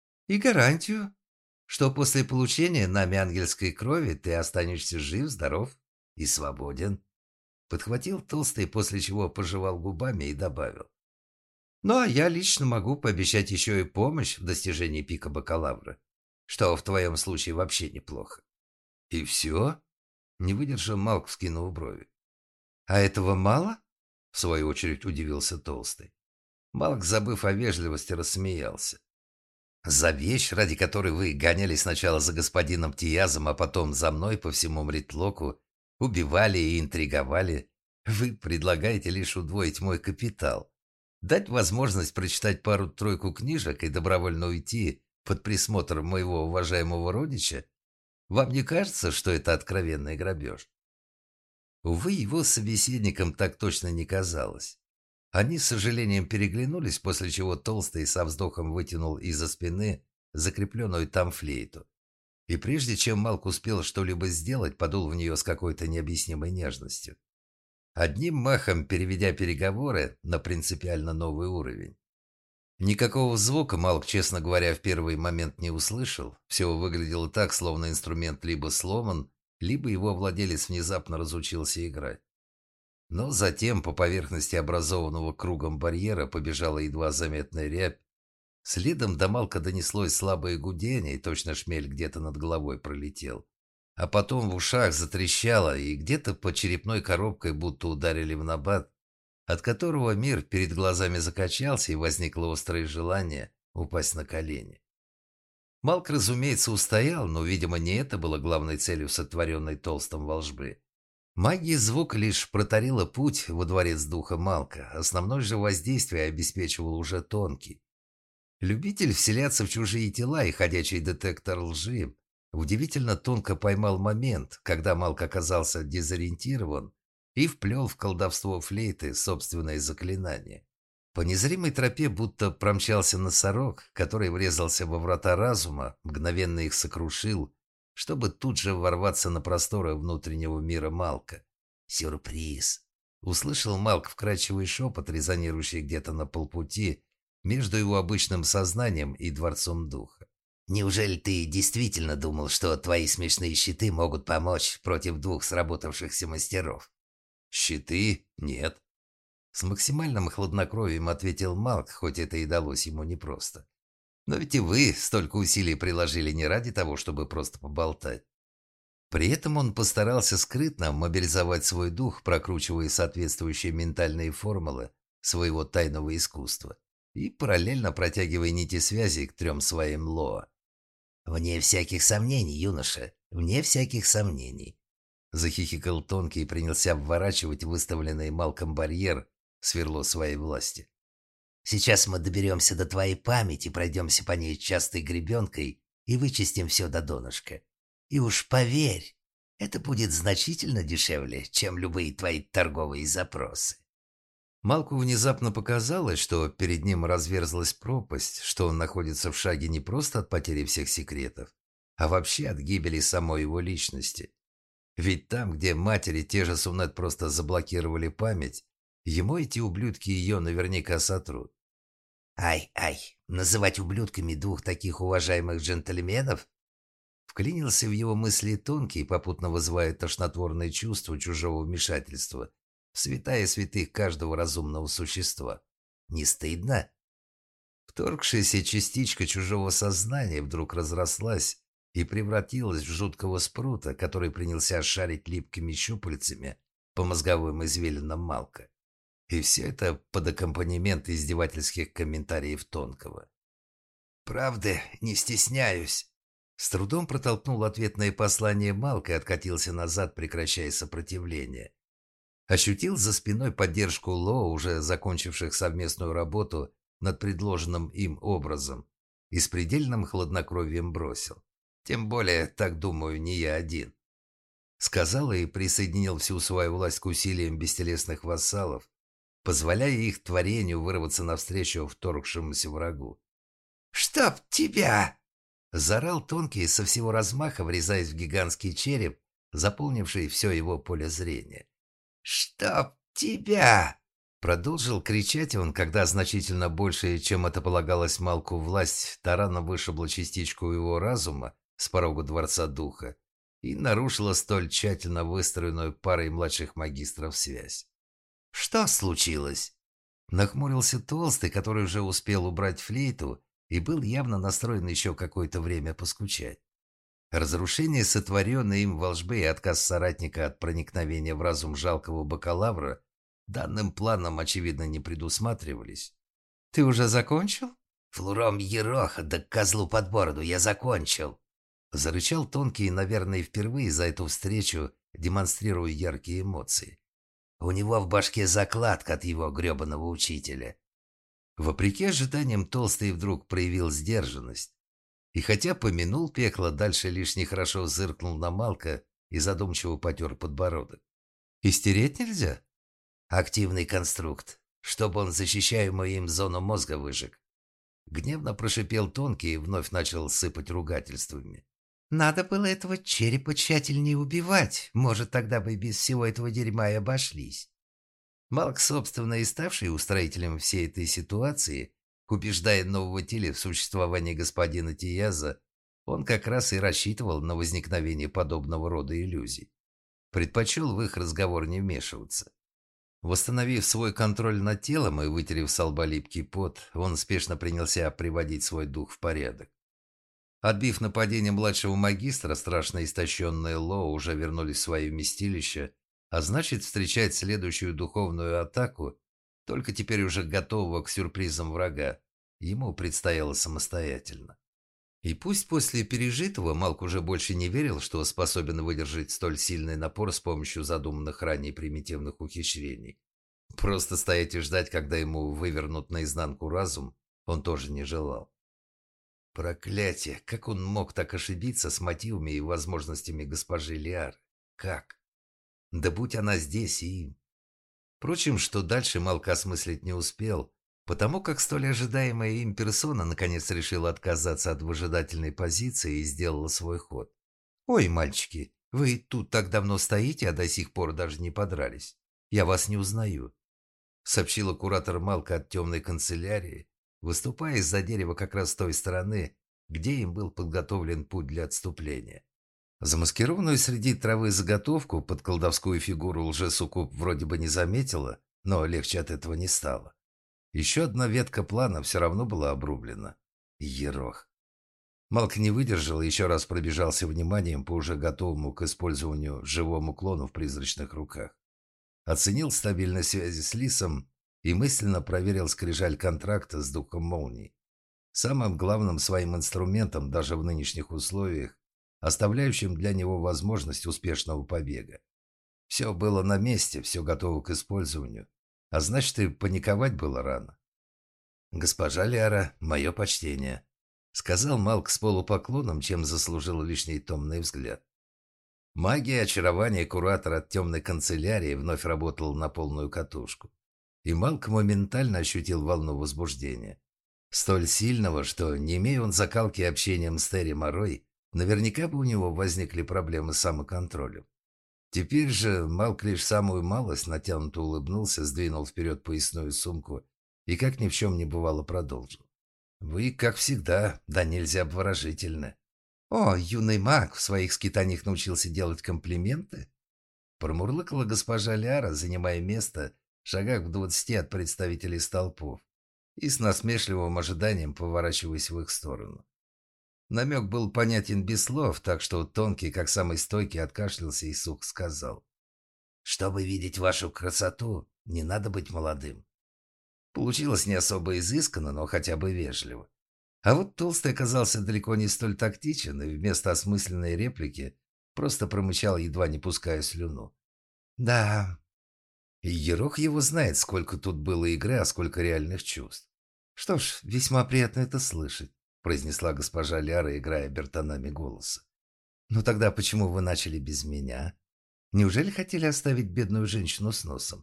и гарантию, что после получения нами ангельской крови ты останешься жив, здоров и свободен». Подхватил Толстый, после чего пожевал губами и добавил. «Ну, а я лично могу пообещать еще и помощь в достижении пика бакалавра, что в твоем случае вообще неплохо». «И все?» — не выдержал Малк, вскинув брови. «А этого мало?» — в свою очередь удивился Толстый. Малк, забыв о вежливости, рассмеялся. «За вещь, ради которой вы гонялись сначала за господином Тиязом, а потом за мной по всему Мритлоку, убивали и интриговали, вы предлагаете лишь удвоить мой капитал, дать возможность прочитать пару-тройку книжек и добровольно уйти под присмотр моего уважаемого родича? Вам не кажется, что это откровенный грабеж?» Увы, его собеседникам так точно не казалось. Они с сожалением переглянулись, после чего Толстый со вздохом вытянул из-за спины закрепленную там флейту. И прежде чем Малк успел что-либо сделать, подул в нее с какой-то необъяснимой нежностью. Одним махом переведя переговоры на принципиально новый уровень. Никакого звука Малк, честно говоря, в первый момент не услышал. Все выглядело так, словно инструмент либо сломан, либо его владелец внезапно разучился играть. Но затем по поверхности образованного кругом барьера побежала едва заметная рябь. Следом до Малка донеслось слабое гудение, и точно шмель где-то над головой пролетел. А потом в ушах затрещало, и где-то под черепной коробкой будто ударили в набат, от которого мир перед глазами закачался, и возникло острое желание упасть на колени. Малк, разумеется, устоял, но, видимо, не это было главной целью сотворенной Толстым волжбы. Магия звука лишь протарила путь во дворец духа Малка, основное же воздействие обеспечивал уже Тонкий. Любитель вселяться в чужие тела и ходячий детектор лжи удивительно тонко поймал момент, когда Малк оказался дезориентирован и вплел в колдовство флейты собственное заклинание. По незримой тропе будто промчался носорог, который врезался во врата разума, мгновенно их сокрушил, чтобы тут же ворваться на просторы внутреннего мира Малка. «Сюрприз!» — услышал Малк вкрадчивый шепот, резонирующий где-то на полпути между его обычным сознанием и Дворцом Духа. «Неужели ты действительно думал, что твои смешные щиты могут помочь против двух сработавшихся мастеров?» «Щиты? Нет». С максимальным хладнокровием ответил Малк, хоть это и далось ему непросто. «Но ведь и вы столько усилий приложили не ради того, чтобы просто поболтать». При этом он постарался скрытно мобилизовать свой дух, прокручивая соответствующие ментальные формулы своего тайного искусства и параллельно протягивая нити связи к трем своим Лоа. «Вне всяких сомнений, юноша, вне всяких сомнений», — захихикал Тонкий и принялся обворачивать выставленный Малком барьер в сверло своей власти. «Сейчас мы доберемся до твоей памяти, пройдемся по ней частой гребенкой и вычистим все до донышка. И уж поверь, это будет значительно дешевле, чем любые твои торговые запросы». Малку внезапно показалось, что перед ним разверзлась пропасть, что он находится в шаге не просто от потери всех секретов, а вообще от гибели самой его личности. Ведь там, где матери те же Сунет просто заблокировали память, ему эти ублюдки ее наверняка сотрут. «Ай-ай, называть ублюдками двух таких уважаемых джентльменов?» Вклинился в его мысли Тонкий, попутно вызывая тошнотворное чувство чужого вмешательства в святая святых каждого разумного существа. «Не стыдно?» Вторгшаяся частичка чужого сознания вдруг разрослась и превратилась в жуткого спрута, который принялся шарить липкими щупальцами по мозговым извилинам Малка. И все это под аккомпанемент издевательских комментариев Тонкого. «Правда, не стесняюсь». С трудом протолкнул ответное послание Малка и откатился назад, прекращая сопротивление. Ощутил за спиной поддержку Ло, уже закончивших совместную работу над предложенным им образом, и с предельным хладнокровием бросил. «Тем более, так думаю, не я один». Сказал и присоединил всю свою власть к усилиям бестелесных вассалов, позволяя их творению вырваться навстречу вторгшемуся врагу. «Чтоб тебя!» – заорал Тонкий со всего размаха, врезаясь в гигантский череп, заполнивший все его поле зрения. «Чтоб тебя!» – продолжил кричать он, когда значительно больше, чем это полагалось Малку, власть тараном вышибла частичку его разума с порога Дворца Духа и нарушила столь тщательно выстроенную парой младших магистров связь. «Что случилось?» Нахмурился Толстый, который уже успел убрать флейту и был явно настроен еще какое-то время поскучать. Разрушение сотворенной им волжбы и отказ соратника от проникновения в разум жалкого бакалавра данным планом, очевидно, не предусматривались. «Ты уже закончил?» «Флуром ероха, да козлу под бороду, я закончил!» Зарычал Тонкий, наверное, впервые за эту встречу, демонстрируя яркие эмоции. «У него в башке закладка от его гребаного учителя». Вопреки ожиданиям, Толстый вдруг проявил сдержанность. И хотя помянул пекло, дальше лишь нехорошо зыркнул на Малка и задумчиво потер подбородок. «Истереть нельзя?» «Активный конструкт. чтобы он защищаемую им зону мозга выжег. Гневно прошипел Тонкий и вновь начал сыпать ругательствами. «Надо было этого черепа тщательнее убивать. Может, тогда бы без всего этого дерьма и обошлись». Малк, собственно, и ставший устроителем всей этой ситуации, убеждая нового Тиля в существовании господина Тияза, он как раз и рассчитывал на возникновение подобного рода иллюзий. Предпочел в их разговор не вмешиваться. Восстановив свой контроль над телом и вытерев с лба липкий пот, он спешно принялся приводить свой дух в порядок. Отбив нападение младшего магистра, страшно истощенные Ло уже вернулись в свое вместилище, а значит, встречать следующую духовную атаку, только теперь уже готового к сюрпризам врага, ему предстояло самостоятельно. И пусть после пережитого Малк уже больше не верил, что способен выдержать столь сильный напор с помощью задуманных ранее примитивных ухищрений. Просто стоять и ждать, когда ему вывернут наизнанку разум, он тоже не желал. Проклятие! Как он мог так ошибиться с мотивами и возможностями госпожи Лиары? Как? Да будь она здесь и... Впрочем, что дальше Малк осмыслить не успел, потому как столь ожидаемая им персона наконец решила отказаться от выжидательной позиции и сделала свой ход. «Ой, мальчики, вы тут так давно стоите, а до сих пор даже не подрались. Я вас не узнаю», — сообщила куратор Малка от темной канцелярии, выступая из-за дерева как раз с той стороны, где им был подготовлен путь для отступления. Замаскированную среди травы заготовку под колдовскую фигуру лжесуккуб вроде бы не заметила, но легче от этого не стало. Еще одна ветка плана все равно была обрублена. Ерох. Малк не выдержал и еще раз пробежался вниманием по уже готовому к использованию живому клону в призрачных руках. Оценил стабильность связи с Лисом и мысленно проверил скрижаль контракта с Духом Молний. Самым главным своим инструментом даже в нынешних условиях, оставляющим для него возможность успешного побега. Все было на месте, все готово к использованию, а значит и паниковать было рано. «Госпожа Лиара, мое почтение», — сказал Малк с полупоклоном, чем заслужил лишний томный взгляд. Магия очарования куратора от темной канцелярии вновь работала на полную катушку, и Малк моментально ощутил волну возбуждения. Столь сильного, что, не имея он закалки общением с Терри Морой, наверняка бы у него возникли проблемы с самоконтролем. Теперь же Малк лишь самую малость натянуто улыбнулся, сдвинул вперед поясную сумку и, как ни в чем не бывало, продолжил. «Вы, как всегда, да нельзя обворожительны». «О, юный маг в своих скитаниях научился делать комплименты?» Промурлыкала госпожа Ляра, занимая место в шагах в двадцати от представителей столпов и с насмешливым ожиданием поворачиваясь в их сторону. Намек был понятен без слов, так что Тонкий, как самый стойкий, откашлялся и сух сказал: «Чтобы видеть вашу красоту, не надо быть молодым». Получилось не особо изысканно, но хотя бы вежливо. А вот Толстый оказался далеко не столь тактичен и вместо осмысленной реплики просто промычал, едва не пуская слюну. «Да...» И Ерох его знает, сколько тут было игры, а сколько реальных чувств. «Что ж, весьма приятно это слышать», — произнесла госпожа Ляра, играя бертонами голоса. «Ну тогда почему вы начали без меня? Неужели хотели оставить бедную женщину с носом?»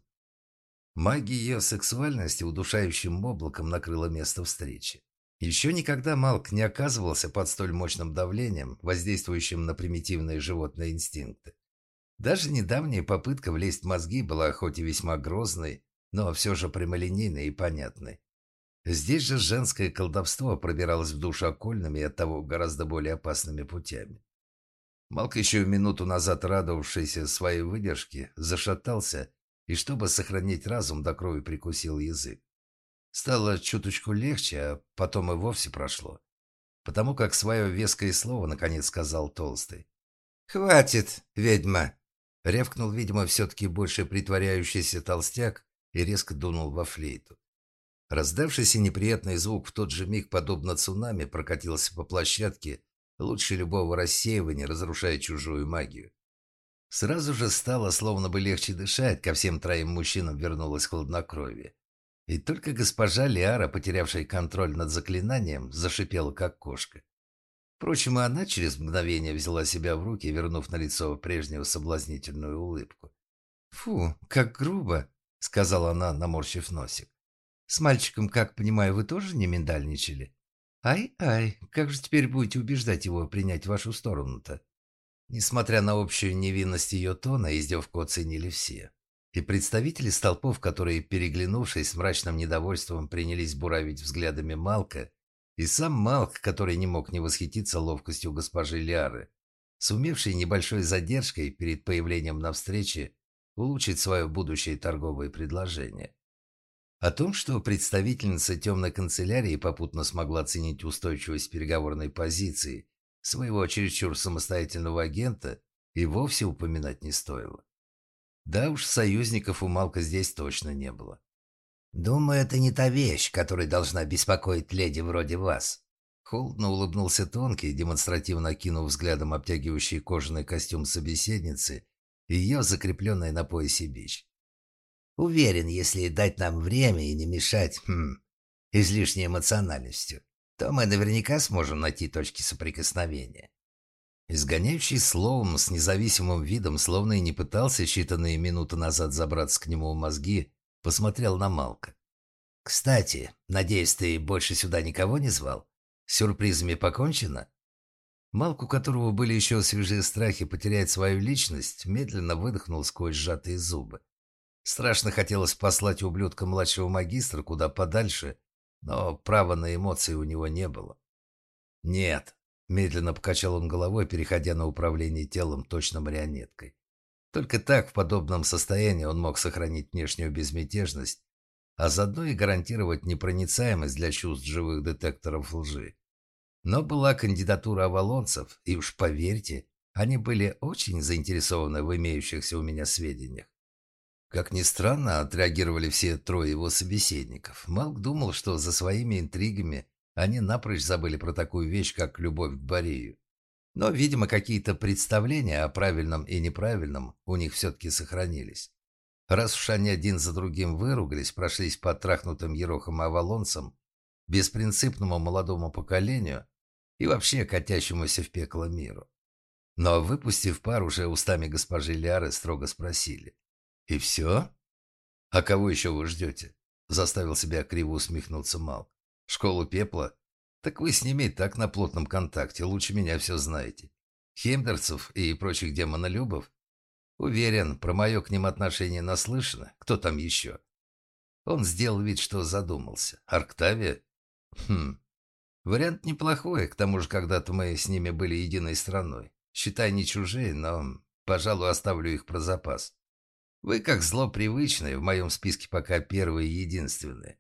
Магия ее сексуальности удушающим облаком накрыла место встречи. Еще никогда Малк не оказывался под столь мощным давлением, воздействующим на примитивные животные инстинкты. Даже недавняя попытка влезть в мозги была хоть и весьма грозной, но все же прямолинейной и понятной. Здесь же женское колдовство пробиралось в душу окольными и оттого гораздо более опасными путями. Малк, еще минуту назад радовавшийся своей выдержке, зашатался и, чтобы сохранить разум, до крови прикусил язык. Стало чуточку легче, а потом и вовсе прошло. Потому как свое веское слово наконец сказал Толстый. «Хватит, ведьма!» Рявкнул, видимо, все-таки больше притворяющийся толстяк и резко дунул во флейту. Раздавшийся неприятный звук в тот же миг, подобно цунами, прокатился по площадке, лучше любого рассеивания, разрушая чужую магию. Сразу же стало словно бы легче дышать, ко всем троим мужчинам вернулось хладнокровие. И только госпожа Лиара, потерявшая контроль над заклинанием, зашипела, как кошка. Впрочем, и она через мгновение взяла себя в руки, вернув на лицо прежнюю соблазнительную улыбку. «Фу, как грубо!» — сказала она, наморщив носик. «С мальчиком, как понимаю, вы тоже не миндальничали? Ай-ай, как же теперь будете убеждать его принять вашу сторону-то?» Несмотря на общую невинность ее тона, издевку оценили все. И представители столпов, которые, переглянувшись с мрачным недовольством, принялись буравить взглядами Малка, и сам Малк, который не мог не восхититься ловкостью госпожи Лиары, сумевшей небольшой задержкой перед появлением на встрече улучшить свое будущее торговое предложение. О том, что представительница темной канцелярии попутно смогла оценить устойчивость переговорной позиции своего чересчур самостоятельного агента, и вовсе упоминать не стоило. Да уж, союзников у Малка здесь точно не было. «Думаю, это не та вещь, которая должна беспокоить леди вроде вас». Холодно улыбнулся Тонкий, демонстративно окинув взглядом обтягивающий кожаный костюм собеседницы и ее закрепленный на поясе бич. «Уверен, если дать нам время и не мешать хм, излишней эмоциональностью, то мы наверняка сможем найти точки соприкосновения». Изгоняющий словом с независимым видом, словно и не пытался считанные минуты назад забраться к нему в мозги, посмотрел на Малка. «Кстати, надеюсь, ты больше сюда никого не звал? С сюрпризами покончено?» Малк, у которого были еще свежие страхи потерять свою личность, медленно выдохнул сквозь сжатые зубы. Страшно хотелось послать ублюдка младшего магистра куда подальше, но права на эмоции у него не было. «Нет», — медленно покачал он головой, переходя на управление телом точно марионеткой. Только так, в подобном состоянии, он мог сохранить внешнюю безмятежность, а заодно и гарантировать непроницаемость для чувств живых детекторов лжи. Но была кандидатура авалонцев, и уж поверьте, они были очень заинтересованы в имеющихся у меня сведениях. Как ни странно, отреагировали все трое его собеседников. Малк думал, что за своими интригами они напрочь забыли про такую вещь, как любовь к Борею. Но, видимо, какие-то представления о правильном и неправильном у них все-таки сохранились. Раз уж они один за другим выругались, прошлись по трахнутым ерохам-авалонцам, беспринципному молодому поколению и вообще катящемуся в пекло миру. Но, выпустив пар, уже устами госпожи Лиары строго спросили. «И все? А кого еще вы ждете?» Заставил себя криво усмехнуться Малк. «Школу пепла? Так вы с ними и так на плотном контакте, лучше меня все знаете. Хемдерцев и прочих демонолюбов? Уверен, про мое к ним отношение наслышано. Кто там еще?» Он сделал вид, что задумался. «Арктавия? Хм. Вариант неплохой, к тому же когда-то мы с ними были единой страной. Считай, не чужие, но, пожалуй, оставлю их про запас. Вы, как зло привычное, в моем списке пока первые и единственные».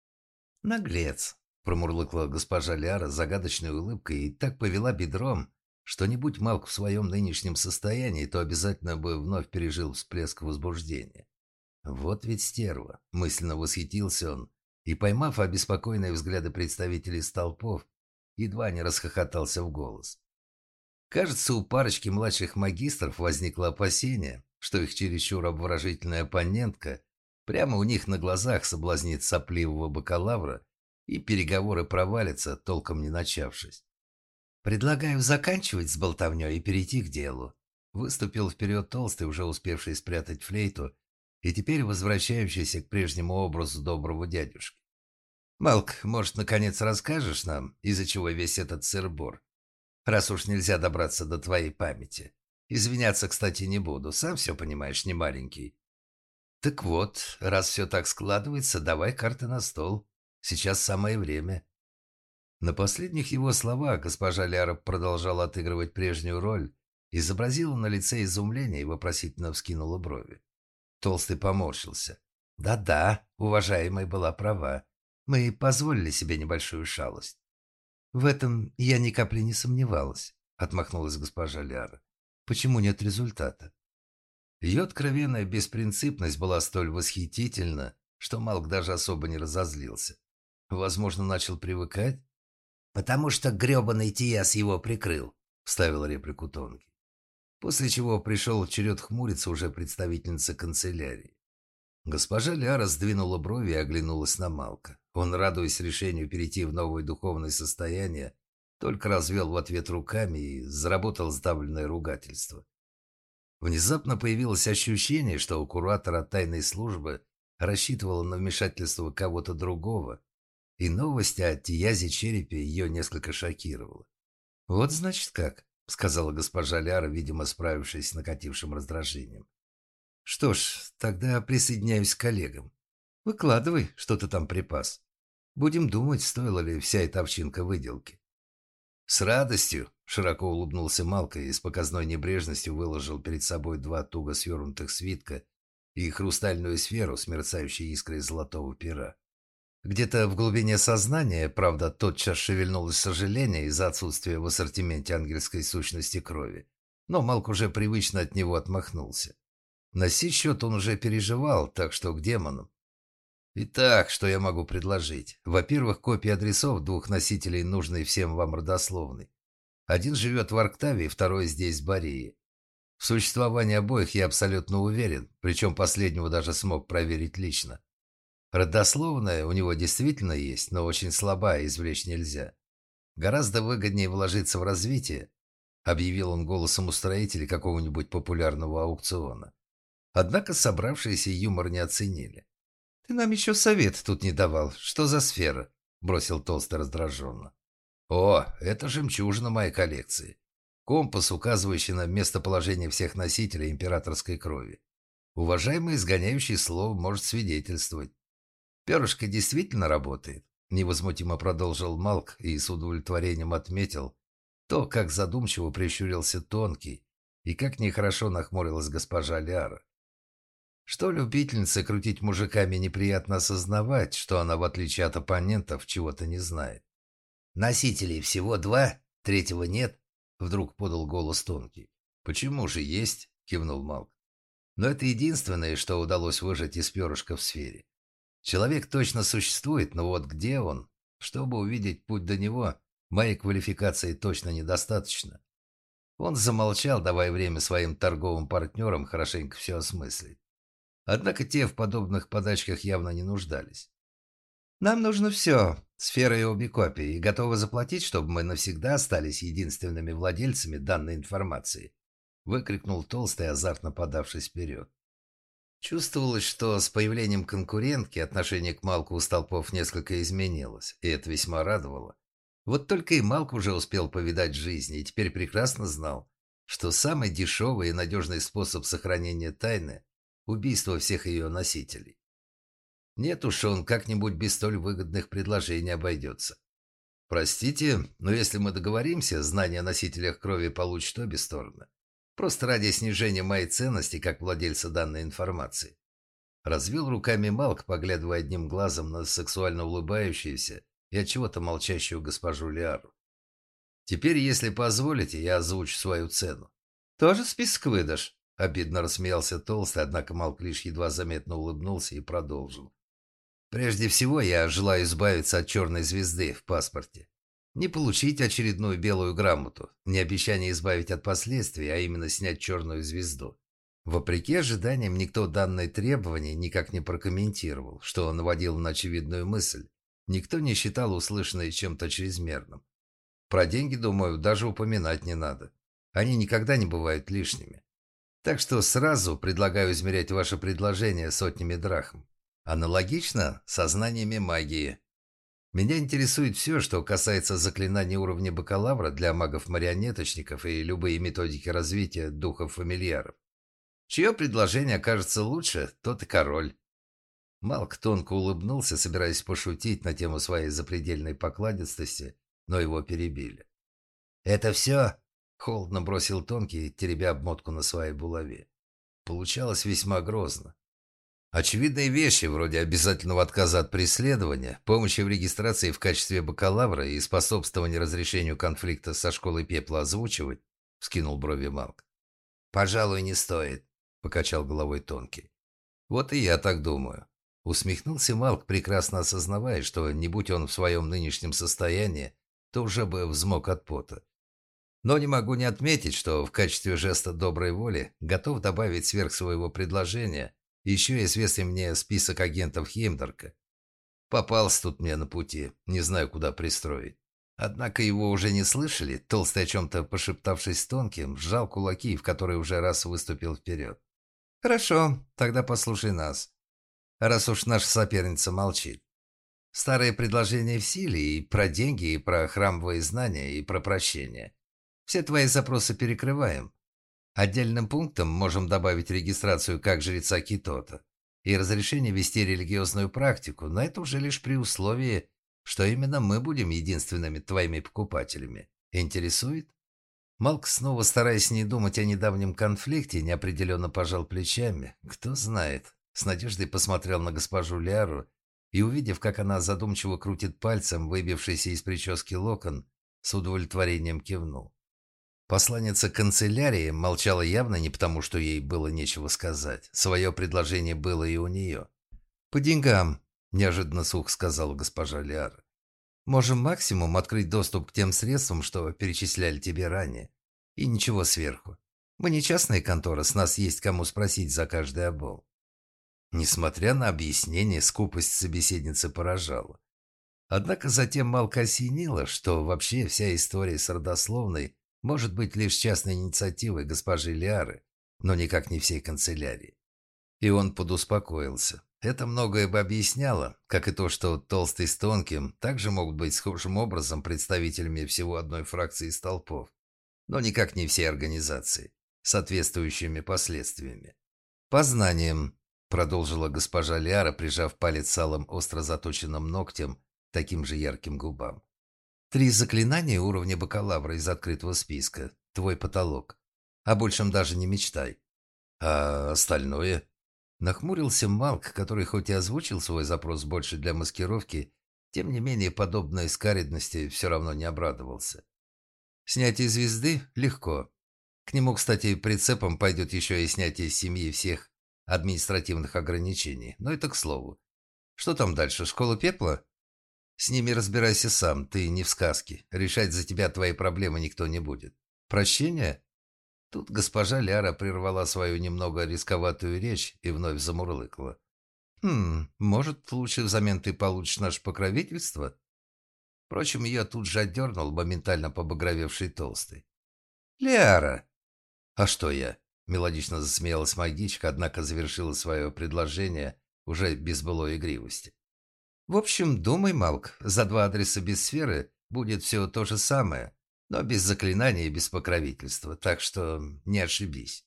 «Наглец», — промурлыкала госпожа Ляра с загадочной улыбкой и так повела бедром, что не будь Малк в своем нынешнем состоянии, то обязательно бы вновь пережил всплеск возбуждения. «Вот ведь стерва», — мысленно восхитился он, и, поймав обеспокоенные взгляды представителей столпов, едва не расхохотался в голос. Кажется, у парочки младших магистров возникло опасение, что их чересчур обворожительная оппонентка прямо у них на глазах соблазнит сопливого бакалавра, и переговоры провалятся, толком не начавшись. «Предлагаю заканчивать с болтовней и перейти к делу», — выступил вперед толстый, уже успевший спрятать флейту, и теперь возвращающийся к прежнему образу доброго дядюшки. «Малк, может, наконец расскажешь нам, из-за чего весь этот сыр-бор? Раз уж нельзя добраться до твоей памяти. Извиняться, кстати, не буду, сам все понимаешь, не маленький». «Так вот, раз все так складывается, давай карты на стол. Сейчас самое время». На последних его словах госпожа Ляра продолжала отыгрывать прежнюю роль, изобразила на лице изумление и вопросительно вскинула брови. Толстый поморщился. «Да-да, уважаемая была права. Мы позволили себе небольшую шалость». «В этом я ни капли не сомневалась», — отмахнулась госпожа Ляра. «Почему нет результата?» Ее откровенная беспринципность была столь восхитительна, что Малк даже особо не разозлился. Возможно, начал привыкать? «Потому что гребаный Тиас его прикрыл», — вставил реплику Тонкий. После чего пришел черед хмуриться уже представительница канцелярии. Госпожа Ляра сдвинула брови и оглянулась на Малка. Он, радуясь решению перейти в новое духовное состояние, только развел в ответ руками и заработал сдавленное ругательство. Внезапно появилось ощущение, что у куратора тайной службы рассчитывала на вмешательство кого-то другого, и новость о Тиязе Черепе ее несколько шокировала. «Вот значит как», — сказала госпожа Ляра, видимо, справившись с накатившим раздражением. «Что ж, тогда присоединяюсь к коллегам. Выкладывай, что ты там припас. Будем думать, стоила ли вся эта овчинка выделки». «С радостью!» — широко улыбнулся Малко и с показной небрежностью выложил перед собой два туго свернутых свитка и хрустальную сферу с мерцающей искрой золотого пера. Где-то в глубине сознания, правда, тотчас шевельнулось сожаление из-за отсутствия в ассортименте ангельской сущности крови, но Малк уже привычно от него отмахнулся. На сей счет он уже переживал, так что к демонам. Итак, что я могу предложить? Во-первых, копии адресов двух носителей нужной всем вам родословной. Один живет в Арктавии, второй здесь, в Борее. В существовании обоих я абсолютно уверен, причем последнего даже смог проверить лично. Родословная у него действительно есть, но очень слабая, извлечь нельзя. Гораздо выгоднее вложиться в развитие, объявил он голосом устроителя какого-нибудь популярного аукциона. Однако собравшиеся юмор не оценили. «Ты нам еще совет тут не давал. Что за сфера?» – бросил Толстый раздраженно. «О, это жемчужина моей коллекции. Компас, указывающий на местоположение всех носителей императорской крови. Уважаемый изгоняющий слово может свидетельствовать. Перышко действительно работает», – невозмутимо продолжил Малк и с удовлетворением отметил то, как задумчиво прищурился Тонкий и как нехорошо нахмурилась госпожа Ляра. Что любительнице крутить мужиками неприятно осознавать, что она, в отличие от оппонентов, чего-то не знает. «Носителей всего два, третьего нет», — вдруг подал голос Тонкий. «Почему же есть?» — кивнул Малк. «Но это единственное, что удалось выжать из перышка в сфере. Человек точно существует, но вот где он? Чтобы увидеть путь до него, моей квалификации точно недостаточно». Он замолчал, давая время своим торговым партнерам хорошенько все осмыслить. Однако те в подобных подачках явно не нуждались. «Нам нужно все, сфера и обе копии, и готовы заплатить, чтобы мы навсегда остались единственными владельцами данной информации», выкрикнул Толстый, азартно подавшись вперед. Чувствовалось, что с появлением конкурентки отношение к Малку у столпов несколько изменилось, и это весьма радовало. Вот только и Малк уже успел повидать жизнь, и теперь прекрасно знал, что самый дешевый и надежный способ сохранения тайны – убийство всех ее носителей. Нет уж, он как-нибудь без столь выгодных предложений обойдется. Простите, но если мы договоримся, знание о носителях крови получит обе стороны. Просто ради снижения моей ценности как владельца данной информации. Развел руками Малк, поглядывая одним глазом на сексуально улыбающуюся и от чего-то молчащую госпожу Лиару. Теперь, если позволите, я озвучу свою цену. Тоже список выдашь? Обидно рассмеялся Толстый, однако Малк лишь едва заметно улыбнулся и продолжил. «Прежде всего, я желаю избавиться от черной звезды в паспорте. Не получить очередную белую грамоту, не обещание избавить от последствий, а именно снять черную звезду». Вопреки ожиданиям, никто данное требование никак не прокомментировал, что наводило на очевидную мысль. Никто не считал услышанное чем-то чрезмерным. Про деньги, думаю, даже упоминать не надо. Они никогда не бывают лишними. Так что сразу предлагаю измерять ваше предложение сотнями драхм. Аналогично со знаниями магии. Меня интересует все, что касается заклинаний уровня бакалавра для магов-марионеточников и любые методики развития духов-фамильяров. Чье предложение окажется лучше, тот и король. Малк тонко улыбнулся, собираясь пошутить на тему своей запредельной покладистости, но его перебили. «Это все?» — холодно бросил Тонкий, теребя обмотку на своей булаве. Получалось весьма грозно. Очевидные вещи, вроде обязательного отказа от преследования, помощи в регистрации в качестве бакалавра и способствования разрешению конфликта со школой пепла озвучивать, — вскинул брови Малк. «Пожалуй, не стоит», — покачал головой Тонкий. «Вот и я так думаю». Усмехнулся Малк, прекрасно осознавая, что, не будь он в своем нынешнем состоянии, то уже бы взмок от пота. Но не могу не отметить, что в качестве жеста доброй воли готов добавить сверх своего предложения еще известный мне список агентов Хеймдарка. Попался тут мне на пути, не знаю, куда пристроить. Однако его уже не слышали, Толстый, о чем-то пошептавшись с Тонким, сжал кулаки, в которые уже раз выступил вперед. «Хорошо, тогда послушай нас. раз уж наша соперница молчит. Старые предложения в силе и про деньги, и про храмовые знания, и про прощение. Все твои запросы перекрываем. Отдельным пунктом можем добавить регистрацию как жреца Китота и разрешение вести религиозную практику, но это уже лишь при условии, что именно мы будем единственными твоими покупателями. Интересует?» Малк, снова стараясь не думать о недавнем конфликте, неопределенно пожал плечами. Кто знает. С надеждой посмотрел на госпожу Лиару и, увидев, как она задумчиво крутит пальцем выбившийся из прически локон, с удовлетворением кивнул. Посланница канцелярии молчала явно не потому, что ей было нечего сказать. Свое предложение было и у нее. «По деньгам», – неожиданно сухо сказала госпожа Лиара. «Можем максимум открыть доступ к тем средствам, что перечисляли тебе ранее. И ничего сверху. Мы не частная контора, с нас есть кому спросить за каждый обол». Несмотря на объяснение, скупость собеседницы поражала. Однако затем Малка осенило, что вообще вся история с родословной может быть лишь частной инициативой госпожи Лиары, но никак не всей канцелярии. И он подуспокоился. Это многое бы объясняло, как и то, что Толстый с Тонким также могут быть схожим образом представителями всего одной фракции столпов, но никак не всей организации, с соответствующими последствиями. «По знаниям», — продолжила госпожа Лиара, прижав палец с алым остро заточенным ногтем к таким же ярким губам. «Три заклинания уровня бакалавра из открытого списка. Твой потолок. О большем даже не мечтай». «А остальное?» Нахмурился Малк, который хоть и озвучил свой запрос больше для маскировки, тем не менее подобной скаридности все равно не обрадовался. «Снятие звезды легко. К нему, кстати, прицепом пойдет еще и снятие с семьи всех административных ограничений. Но это к слову. Что там дальше? Школа пепла? С ними разбирайся сам, ты не в сказке. Решать за тебя твои проблемы никто не будет. Прощение?» Тут госпожа Ляра прервала свою немного рисковатую речь и вновь замурлыкала. «Хм, может, лучше взамен ты получишь наше покровительство?» Впрочем, ее тут же отдернул моментально побагровевший Толстый. «Ляра!» «А что я?» — мелодично засмеялась магичка, однако завершила свое предложение уже без былой игривости. «В общем, думай, Малк, за два адреса без сферы будет все то же самое, но без заклинания и без покровительства, так что не ошибись».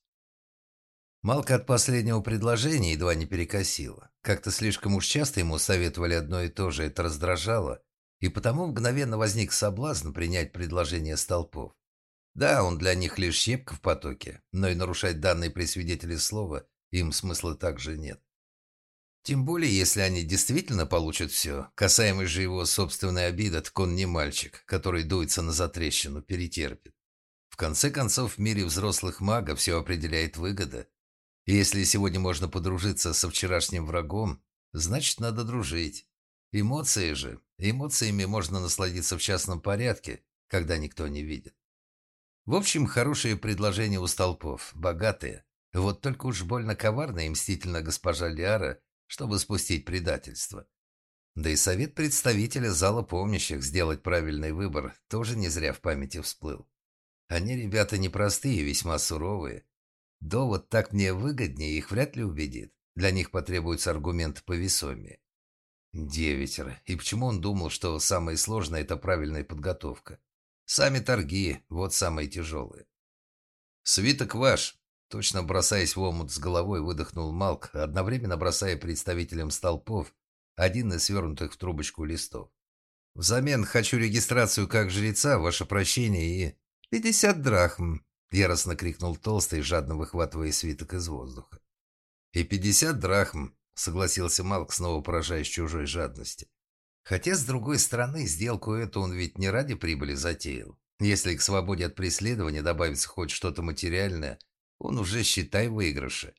Малка от последнего предложения едва не перекосило. Как-то слишком уж часто ему советовали одно и то же, это раздражало, и потому мгновенно возник соблазн принять предложение столпов. Да, он для них лишь щепка в потоке, но и нарушать данные при свидетеле слова им смысла также нет. Тем более, если они действительно получат все, касаемо же его собственной обиды, так он не мальчик, который дуется на затрещину, перетерпит. В конце концов, в мире взрослых магов все определяет выгода. И если сегодня можно подружиться со вчерашним врагом, значит, надо дружить. Эмоции же. Эмоциями можно насладиться в частном порядке, когда никто не видит. В общем, хорошие предложения у столпов, богатые. Вот только уж больно коварная и мстительна госпожа Лиара, чтобы спустить предательство. Да и совет представителя зала помнящих сделать правильный выбор тоже не зря в памяти всплыл. Они ребята непростые, весьма суровые. Довод «так мне выгоднее» их вряд ли убедит. Для них потребуются аргументы повесомее. Девятеро. И почему он думал, что самое сложное – это правильная подготовка? Сами торги – вот самые тяжелые. «Свиток ваш!» Точно бросаясь в омут с головой, выдохнул Малк, одновременно бросая представителям столпов один из свернутых в трубочку листов. «Взамен хочу регистрацию как жреца, ваше прощение и...» «Пятьдесят драхм!» — яростно крикнул Толстый, жадно выхватывая свиток из воздуха. «И пятьдесят драхм!» — согласился Малк, снова поражаясь чужой жадности. Хотя, с другой стороны, сделку эту он ведь не ради прибыли затеял. Если к свободе от преследования добавится хоть что-то материальное, он уже, считай, в выигрыше.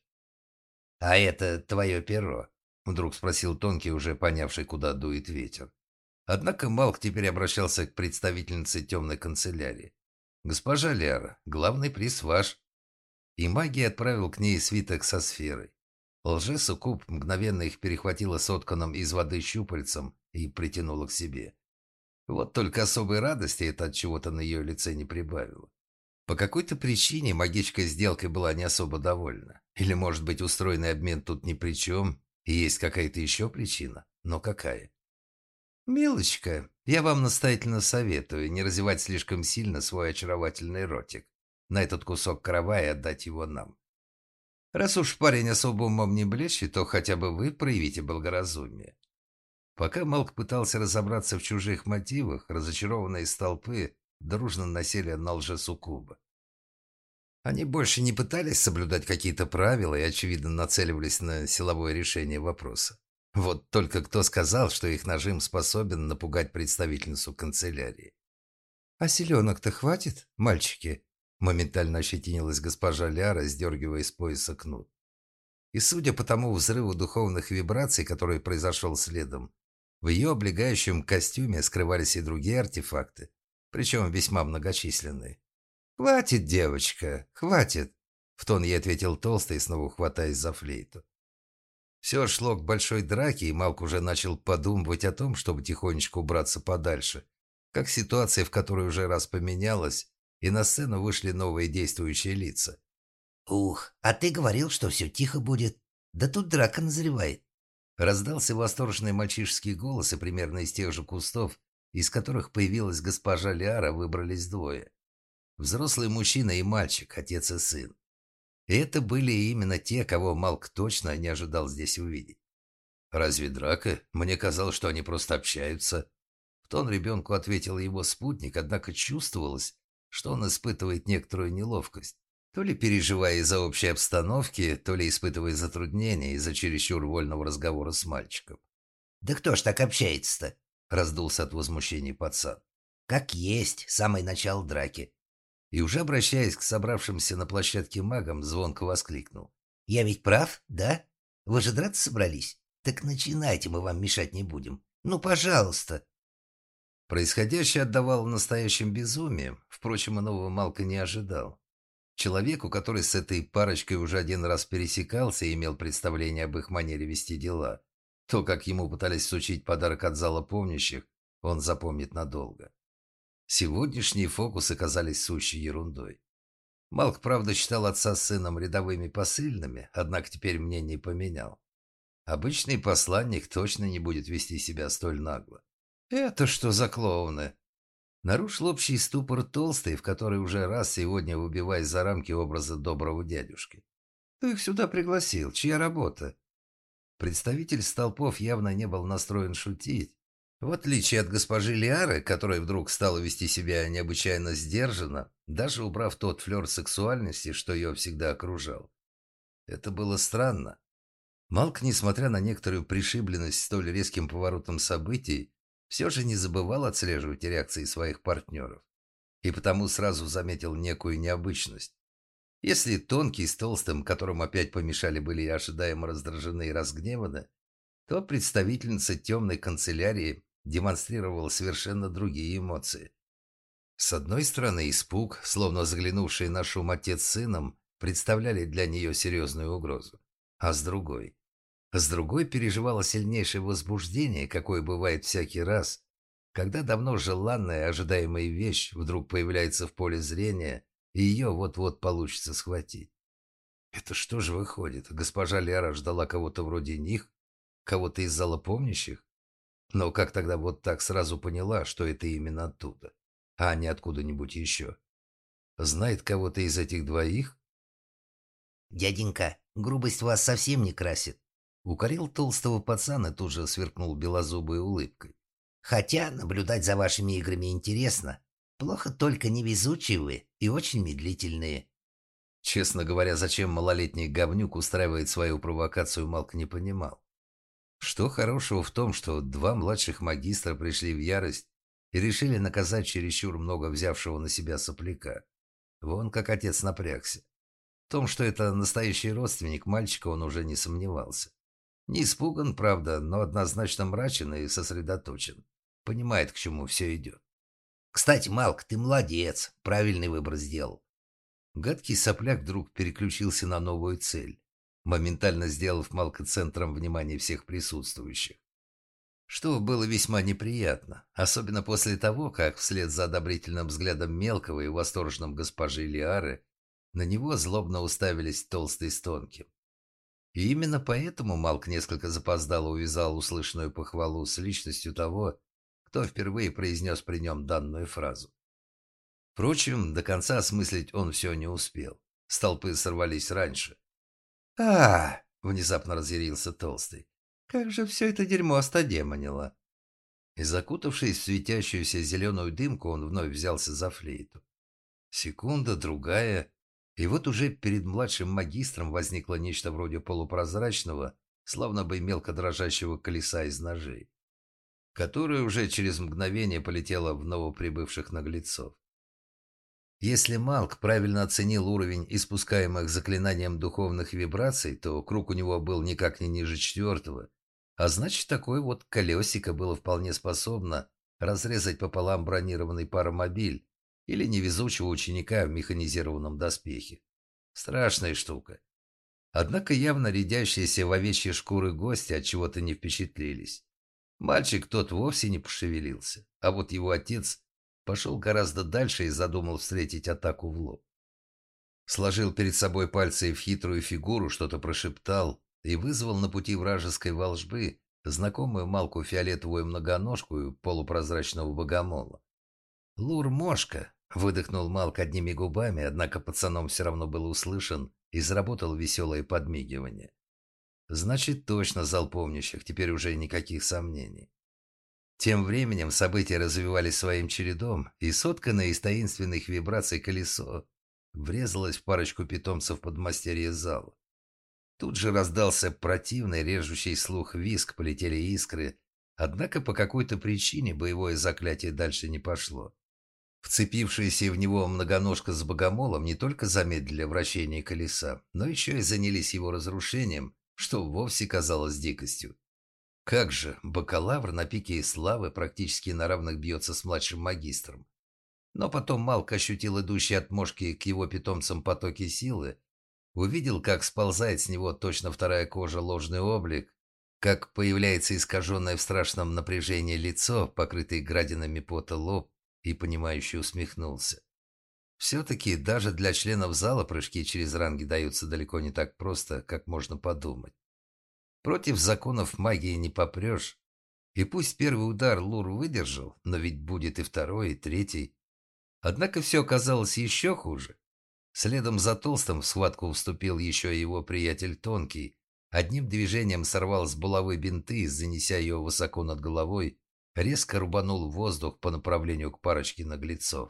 «А это твое перо?» — вдруг спросил Тонкий, уже понявший, куда дует ветер. Однако Малк теперь обращался к представительнице темной канцелярии. «Госпожа Ляра, главный приз ваш». И магия отправил к ней свиток со сферой. Лже-суккуб мгновенно их перехватила сотканным из воды щупальцем и притянула к себе. Вот только особой радости это от чего-то на ее лице не прибавило. По какой-то причине магичка сделкой была не особо довольна. Или, может быть, устроенный обмен тут ни при чем. И есть какая-то еще причина? Но какая? «Милочка, я вам настоятельно советую не развивать слишком сильно свой очаровательный ротик на этот кусок каравая и отдать его нам. Раз уж парень особо умом не блещет, то хотя бы вы проявите благоразумие». Пока Малк пытался разобраться в чужих мотивах, разочарованные столпы дружно насели на лжесуккуба. Они больше не пытались соблюдать какие-то правила и, очевидно, нацеливались на силовое решение вопроса. Вот только кто сказал, что их нажим способен напугать представительницу канцелярии? «А селенок-то хватит, мальчики?» Моментально ощетинилась госпожа Ляра, сдергивая с пояса кнут. И судя по тому взрыву духовных вибраций, который произошел следом, в ее облегающем костюме скрывались и другие артефакты, причем весьма многочисленные. «Хватит, девочка, хватит!» — в тон ей ответил Толстый, снова хватаясь за флейту. Все шло к большой драке, и Малк уже начал подумывать о том, чтобы тихонечко убраться подальше, как ситуация, в которой уже раз поменялась, и на сцену вышли новые действующие лица. «Ух, а ты говорил, что все тихо будет. Да тут драка назревает». Раздался восторженный мальчишеский голос, и примерно из тех же кустов, из которых появилась госпожа Лиара, выбрались двое. Взрослый мужчина и мальчик, отец и сын. И это были именно те, кого Малк точно не ожидал здесь увидеть. «Разве драка? Мне казалось, что они просто общаются». В тон ребенку ответил его спутник, однако чувствовалось, что он испытывает некоторую неловкость. То ли переживая из-за общей обстановки, то ли испытывая затруднения из-за чересчур вольного разговора с мальчиком. «Да кто ж так общается-то?» — раздулся от возмущения пацан. «Как есть, самое начало драки». И уже обращаясь к собравшимся на площадке магам, звонко воскликнул. «Я ведь прав, да? Вы же драться собрались? Так начинайте, мы вам мешать не будем. Ну, пожалуйста». Происходящее отдавало настоящим безумием, впрочем, иного Малка не ожидал. Человеку, который с этой парочкой уже один раз пересекался и имел представление об их манере вести дела, то, как ему пытались сучить подарок от зала помнящих, он запомнит надолго. Сегодняшние фокусы казались сущей ерундой. Малк, правда, считал отца с сыном рядовыми посыльными, однако теперь мнение поменял. Обычный посланник точно не будет вести себя столь нагло. «Это что за клоуны?» Нарушил общий ступор Толстый, в который уже раз сегодня выбиваясь за рамки образа доброго дядюшки. «Кто их сюда пригласил? Чья работа?» Представитель столпов явно не был настроен шутить. В отличие от госпожи Лиары, которая вдруг стала вести себя необычайно сдержанно, даже убрав тот флер сексуальности, что ее всегда окружал. Это было странно. Малк, несмотря на некоторую пришибленность столь резким поворотом событий, все же не забывал отслеживать реакции своих партнеров. И потому сразу заметил некую необычность. Если тонкий с толстым, которым опять помешали, были ожидаемо раздражены и разгневаны, то представительница темной канцелярии демонстрировала совершенно другие эмоции. С одной стороны, испуг, словно заглянувший на шум отец с сыном, представляли для нее серьезную угрозу. А с другой... С другой переживала сильнейшее возбуждение, какое бывает всякий раз, когда давно желанная, ожидаемая вещь вдруг появляется в поле зрения, и ее вот-вот получится схватить. Это что же выходит? Госпожа Ляра ждала кого-то вроде них? Кого-то из зала помнящих? Но как тогда вот так сразу поняла, что это именно оттуда, а не откуда-нибудь еще? Знает кого-то из этих двоих? «Дяденька, грубость вас совсем не красит», — укорил толстого пацана и тут же сверкнул белозубой улыбкой. «хотя наблюдать за вашими играми интересно. Плохо только невезучие вы и очень медлительные». Честно говоря, зачем малолетний говнюк устраивает свою провокацию, Малк не понимал. Что хорошего в том, что два младших магистра пришли в ярость и решили наказать чересчур много взявшего на себя сопляка? Вон как отец напрягся. В том, что это настоящий родственник мальчика, он уже не сомневался. Не испуган, правда, но однозначно мрачен и сосредоточен. Понимает, к чему все идет. «Кстати, Малк, ты молодец, правильный выбор сделал». Гадкий сопляк вдруг переключился на новую цель, моментально сделав Малка центром внимания всех присутствующих. Что было весьма неприятно, особенно после того, как вслед за одобрительным взглядом мелкого и восторженным госпожи Лиары на него злобно уставились Толстый с Тонким. И именно поэтому Малк несколько запоздало увязал услышанную похвалу с личностью того, кто впервые произнес при нем данную фразу. Впрочем, до конца осмыслить он все не успел. С толпы сорвались раньше. а внезапно разъярился Толстый. «Как же все это дерьмо остодемонило!» И, закутавшись в светящуюся зеленую дымку, он вновь взялся за флейту. Секунда, другая, и вот уже перед младшим магистром возникло нечто вроде полупрозрачного, словно бы мелко дрожащего колеса из ножей, которое уже через мгновение полетело в новоприбывших наглецов. Если Малк правильно оценил уровень испускаемых заклинанием духовных вибраций, то круг у него был никак не ниже четвертого, а значит, такое вот колесико было вполне способно разрезать пополам бронированный паромобиль или невезучего ученика в механизированном доспехе. Страшная штука. Однако явно рядящиеся в овечьи шкуры гости от чего-то не впечатлились. Мальчик тот вовсе не пошевелился, а вот его отец пошел гораздо дальше и задумал встретить атаку в лоб. Сложил перед собой пальцы в хитрую фигуру, что-то прошептал и вызвал на пути вражеской волжбы знакомую Малку фиолетовую многоножку и полупрозрачного богомола. «Лур-мошка!» — выдохнул Малк одними губами, однако пацаном все равно был услышан и заработал веселое подмигивание. Значит, точно зал помнящих, теперь уже никаких сомнений. Тем временем события развивались своим чередом, и сотканное из таинственных вибраций колесо врезалось в парочку питомцев подмастерья зала. Тут же раздался противный, режущий слух визг, полетели искры, однако по какой-то причине боевое заклятие дальше не пошло. Вцепившиеся в него многоножка с богомолом не только замедлили вращение колеса, но еще и занялись его разрушением, что вовсе казалось дикостью. Как же, бакалавр на пике славы практически на равных бьется с младшим магистром. Но потом Малк ощутил идущие от мошки к его питомцам потоки силы, увидел, как сползает с него точно вторая кожа, ложный облик, как появляется искаженное в страшном напряжении лицо, покрытый градинами пота лоб, и понимающе усмехнулся. Все-таки даже для членов зала прыжки через ранги даются далеко не так просто, как можно подумать. Против законов магии не попрешь. И пусть первый удар Лур выдержал, но ведь будет и второй, и третий. Однако все оказалось еще хуже. Следом за Толстым в схватку вступил еще и его приятель Тонкий. Одним движением сорвал с булавы бинты, занеся ее высоко над головой, резко рубанул в воздух по направлению к парочке наглецов.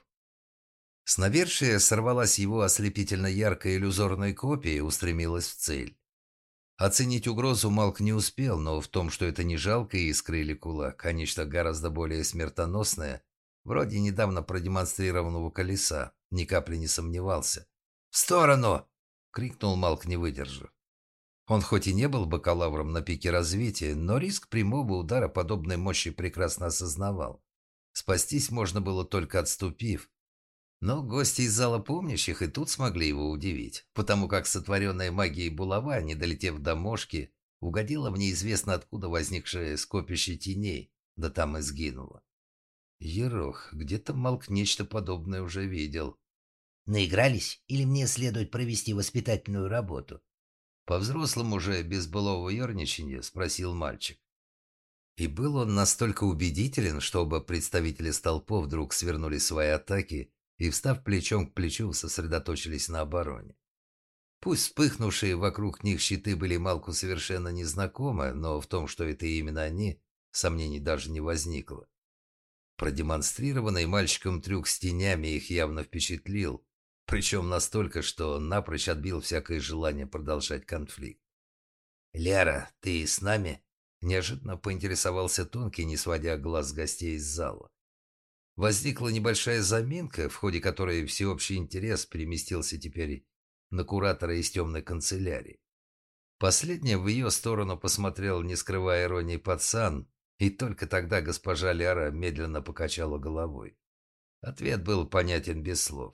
С навершия сорвалась его ослепительно яркая иллюзорная копия и устремилась в цель. Оценить угрозу Малк не успел, но в том, что это не жалкая искра или кулак, а нечто гораздо более смертоносное, вроде недавно продемонстрированного колеса, ни капли не сомневался. «В сторону!» — крикнул Малк, не выдержав. Он хоть и не был бакалавром на пике развития, но риск прямого удара подобной мощи прекрасно осознавал. Спастись можно было только отступив. Но гости из зала помнящих и тут смогли его удивить, потому как сотворенная магией булава, не долетев до мошки, угодила в неизвестно откуда возникшее скопище теней, да там и сгинула. Ерох, где-то Малк нечто подобное уже видел. Наигрались или мне следует провести воспитательную работу? По-взрослому уже, без былого ерничания, спросил мальчик. И был он настолько убедителен, что оба представителя столпов вдруг свернули свои атаки и, встав плечом к плечу, сосредоточились на обороне. Пусть вспыхнувшие вокруг них щиты были Малку совершенно незнакомы, но в том, что это именно они, сомнений даже не возникло. Продемонстрированный мальчиком трюк с тенями их явно впечатлил, причем настолько, что напрочь отбил всякое желание продолжать конфликт. «Ляра, ты с нами?» – неожиданно поинтересовался Тонкий, не сводя глаз с гостей из зала. Возникла небольшая заминка, в ходе которой всеобщий интерес переместился теперь на куратора из темной канцелярии. Последняя в ее сторону посмотрел, не скрывая иронии, пацан, и только тогда госпожа Ляра медленно покачала головой. Ответ был понятен без слов.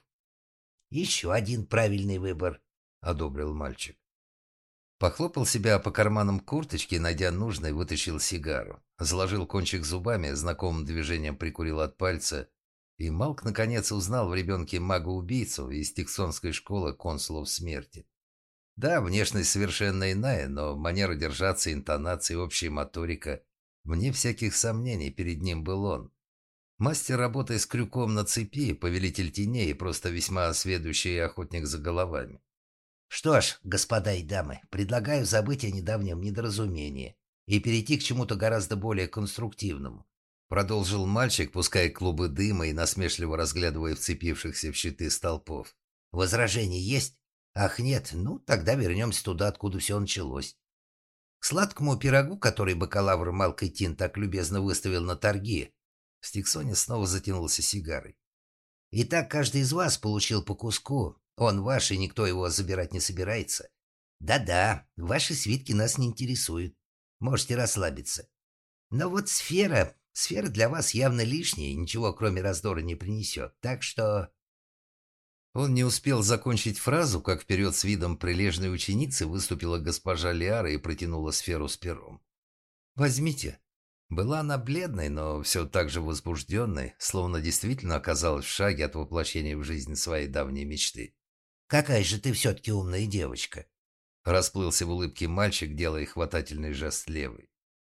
«Еще один правильный выбор», — одобрил мальчик. Похлопал себя по карманам курточки, найдя нужный, вытащил сигару. Заложил кончик зубами, знакомым движением прикурил от пальца, и Малк наконец узнал в ребенке мага-убийцу из тексонской школы консулов смерти. Да, внешность совершенно иная, но манера держаться, интонации, общая моторика. Вне всяких сомнений, перед ним был он. Мастер работы с крюком на цепи, повелитель теней и просто весьма сведущий охотник за головами. Что ж, господа и дамы, предлагаю забыть о недавнем недоразумении и перейти к чему-то гораздо более конструктивному. Продолжил мальчик, пуская клубы дыма и насмешливо разглядывая вцепившихся в щиты столпов. Возражения есть? Ах, нет, ну тогда вернемся туда, откуда все началось. К сладкому пирогу, который бакалавр Малкой Тин так любезно выставил на торги, Стиксони снова затянулся сигарой. Итак, каждый из вас получил по куску. Он ваш, и никто его забирать не собирается. Да-да, ваши свитки нас не интересуют. Можете расслабиться. Но вот сфера... Сфера для вас явно лишняя и ничего, кроме раздора, не принесет. Так что... Он не успел закончить фразу, как вперед с видом прилежной ученицы выступила госпожа Лиара и протянула сферу с пером. «Возьмите». Была она бледной, но все так же возбужденной, словно действительно оказалась в шаге от воплощения в жизнь своей давней мечты. «Какая же ты все-таки умная девочка!» Расплылся в улыбке мальчик, делая хватательный жест левой.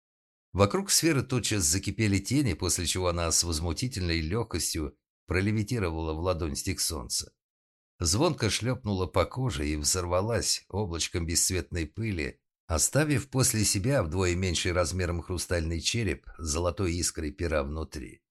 Вокруг сферы тотчас закипели тени, после чего она с возмутительной легкостью пролевитировала в ладонь Стиксонца. Звонко шлепнула по коже и взорвалась облачком бесцветной пыли, оставив после себя вдвое меньший размером хрустальный череп с золотой искрой пера внутри.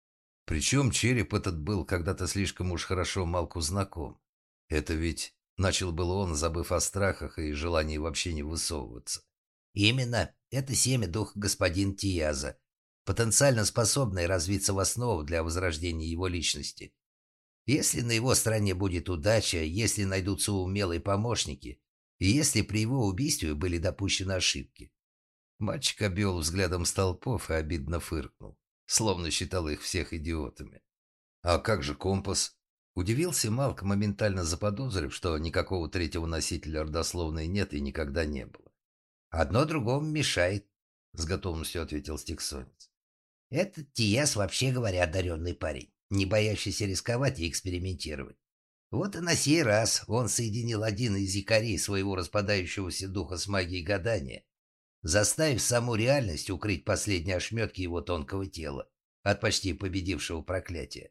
Причем череп этот был когда-то слишком уж хорошо Малку знаком. Это ведь... Начал было он, забыв о страхах и желании вообще не высовываться. Именно. Это семя духа господин Тияза, потенциально способное развиться в основу для возрождения его личности. Если на его стороне будет удача, если найдутся умелые помощники, и если при его убийстве были допущены ошибки. Мальчик обвел взглядом столпов и обидно фыркнул, словно считал их всех идиотами. «А как же компас?» Удивился Малк, моментально заподозрив, что никакого третьего носителя родословной нет и никогда не было. «Одно другому мешает», — с готовностью ответил Стиксонец. «Этот Тияс, вообще говоря, одаренный парень, не боящийся рисковать и экспериментировать. Вот и на сей раз он соединил один из якорей своего распадающегося духа с магией гадания, заставив саму реальность укрыть последние ошметки его тонкого тела от почти победившего проклятия.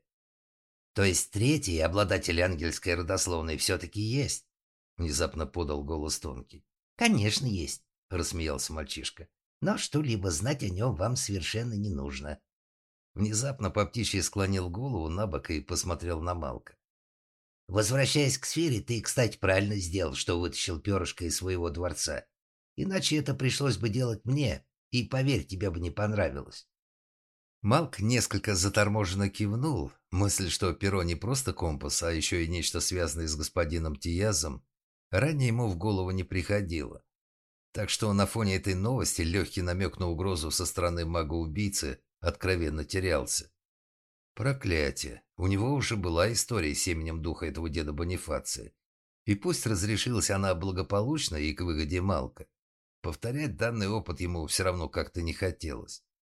То есть третий, обладатель ангельской родословной, все-таки есть?» — внезапно подал голос тонкий. «Конечно есть», — рассмеялся мальчишка. «Но что-либо знать о нем вам совершенно не нужно». Внезапно по птичьи склонил голову на бок и посмотрел на Малка. «Возвращаясь к сфере, ты, кстати, правильно сделал, что вытащил перышко из своего дворца. Иначе это пришлось бы делать мне, и, поверь, тебе бы не понравилось». Малк несколько заторможенно кивнул. Мысль, что перо не просто компас, а еще и нечто связанное с господином Тиязом, ранее ему в голову не приходило. Так что на фоне этой новости легкий намек на угрозу со стороны мага-убийцы откровенно терялся. Проклятие. У него уже была история с именем духа этого деда Бонифация. И пусть разрешилась она благополучно и к выгоде Малка, повторять данный опыт ему все равно как-то не хотелось.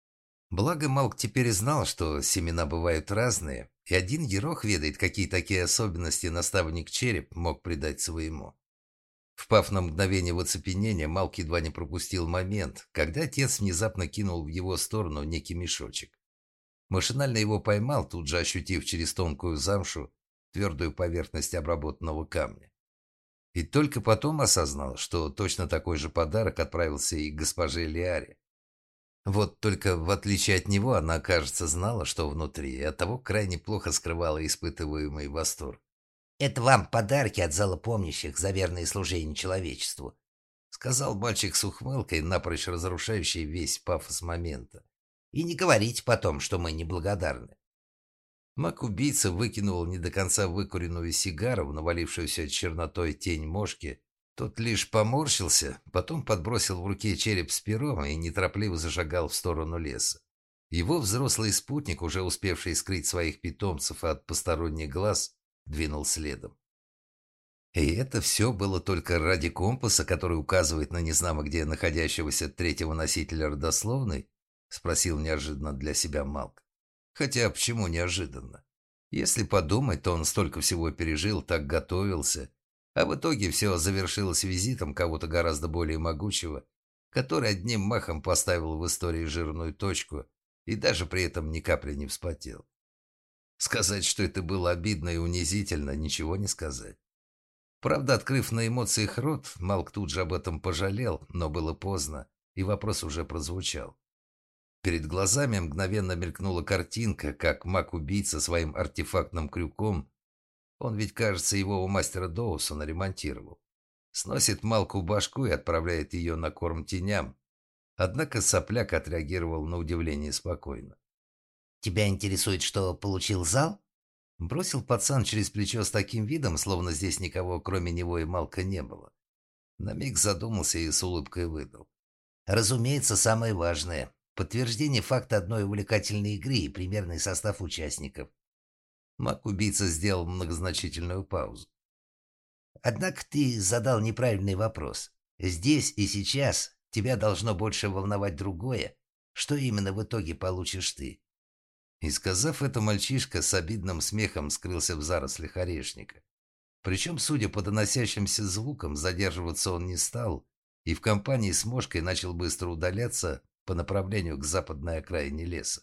Благо Малк теперь знал, что семена бывают разные, и один Ерох ведает, какие такие особенности наставник Череп мог придать своему. Впав на мгновение в оцепенение, Малк едва не пропустил момент, когда отец внезапно кинул в его сторону некий мешочек. Машинально его поймал, тут же ощутив через тонкую замшу твердую поверхность обработанного камня. И только потом осознал, что точно такой же подарок отправился и к госпоже Лиаре. Вот только в отличие от него она, кажется, знала, что внутри, и оттого крайне плохо скрывала испытываемый восторг. «Это вам подарки от зала помнящих за верное служение человечеству», — сказал мальчик с ухмылкой, напрочь разрушающий весь пафос момента. «И не говорите потом, что мы неблагодарны». Маг-убийца выкинул не до конца выкуренную сигару в навалившуюся чернотой тень мошки. Тот лишь поморщился, потом подбросил в руке череп с пером и неторопливо зашагал в сторону леса. Его взрослый спутник, уже успевший скрыть своих питомцев от посторонних глаз, двинул следом. И это все было только ради компаса, который указывает на незнамо где находящегося третьего носителя родословной, спросил неожиданно для себя Малк. Хотя почему неожиданно? Если подумать, то он столько всего пережил, так готовился. А в итоге все завершилось визитом кого-то гораздо более могучего, который одним махом поставил в истории жирную точку и даже при этом ни капли не вспотел. Сказать, что это было обидно и унизительно, ничего не сказать. Правда, открыв на эмоциях рот, Малк тут же об этом пожалел, но было поздно, и вопрос уже прозвучал. Перед глазами мгновенно мелькнула картинка, как маг-убийца своим артефактным крюком, он ведь, кажется, его у мастера Доусона ремонтировал, сносит Малку башку и отправляет ее на корм теням. Однако сопляк отреагировал на удивление спокойно. «Тебя интересует, что получил зал?» Бросил пацан через плечо с таким видом, словно здесь никого, кроме него и Малка, не было. На миг задумался и с улыбкой выдал. «Разумеется, самое важное. Подтверждение факта одной увлекательной игры и примерный состав участников». Маг-убийца сделал многозначительную паузу. «Однако ты задал неправильный вопрос. Здесь и сейчас тебя должно больше волновать другое. Что именно в итоге получишь ты?» И сказав это, мальчишка с обидным смехом скрылся в зарослях орешника. Причем, судя по доносящимся звукам, задерживаться он не стал, и в компании с Мошкой начал быстро удаляться по направлению к западной окраине леса.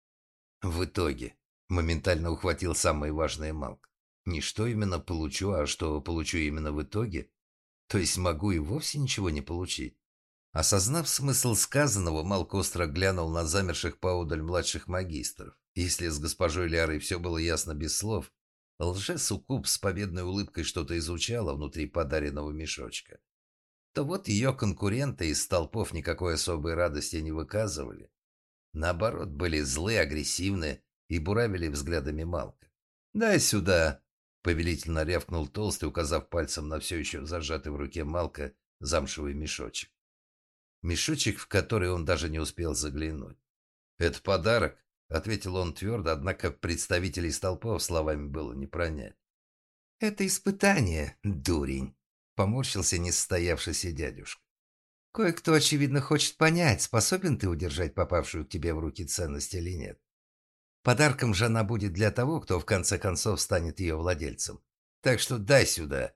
В итоге моментально ухватил самое важное Малк. Не что именно получу, а что получу именно в итоге. То есть могу и вовсе ничего не получить. Осознав смысл сказанного, Малк остро глянул на замерших поодаль младших магистров. Если с госпожой Лярой все было ясно без слов, лже-суккуб с победной улыбкой что-то изучала внутри подаренного мешочка, то вот ее конкуренты из столпов никакой особой радости не выказывали. Наоборот, были злые, агрессивные и буравили взглядами Малка. «Дай сюда!» — повелительно рявкнул Толстый, указав пальцем на все еще зажатый в руке Малка замшевый мешочек. Мешочек, в который он даже не успел заглянуть. «Это подарок», — ответил он твердо, однако представителей столпов словами было не пронять. «Это испытание, дурень», — поморщился несостоявшийся дядюшка. «Кое-кто, очевидно, хочет понять, способен ты удержать попавшую к тебе в руки ценность или нет. Подарком же она будет для того, кто в конце концов станет ее владельцем. Так что дай сюда».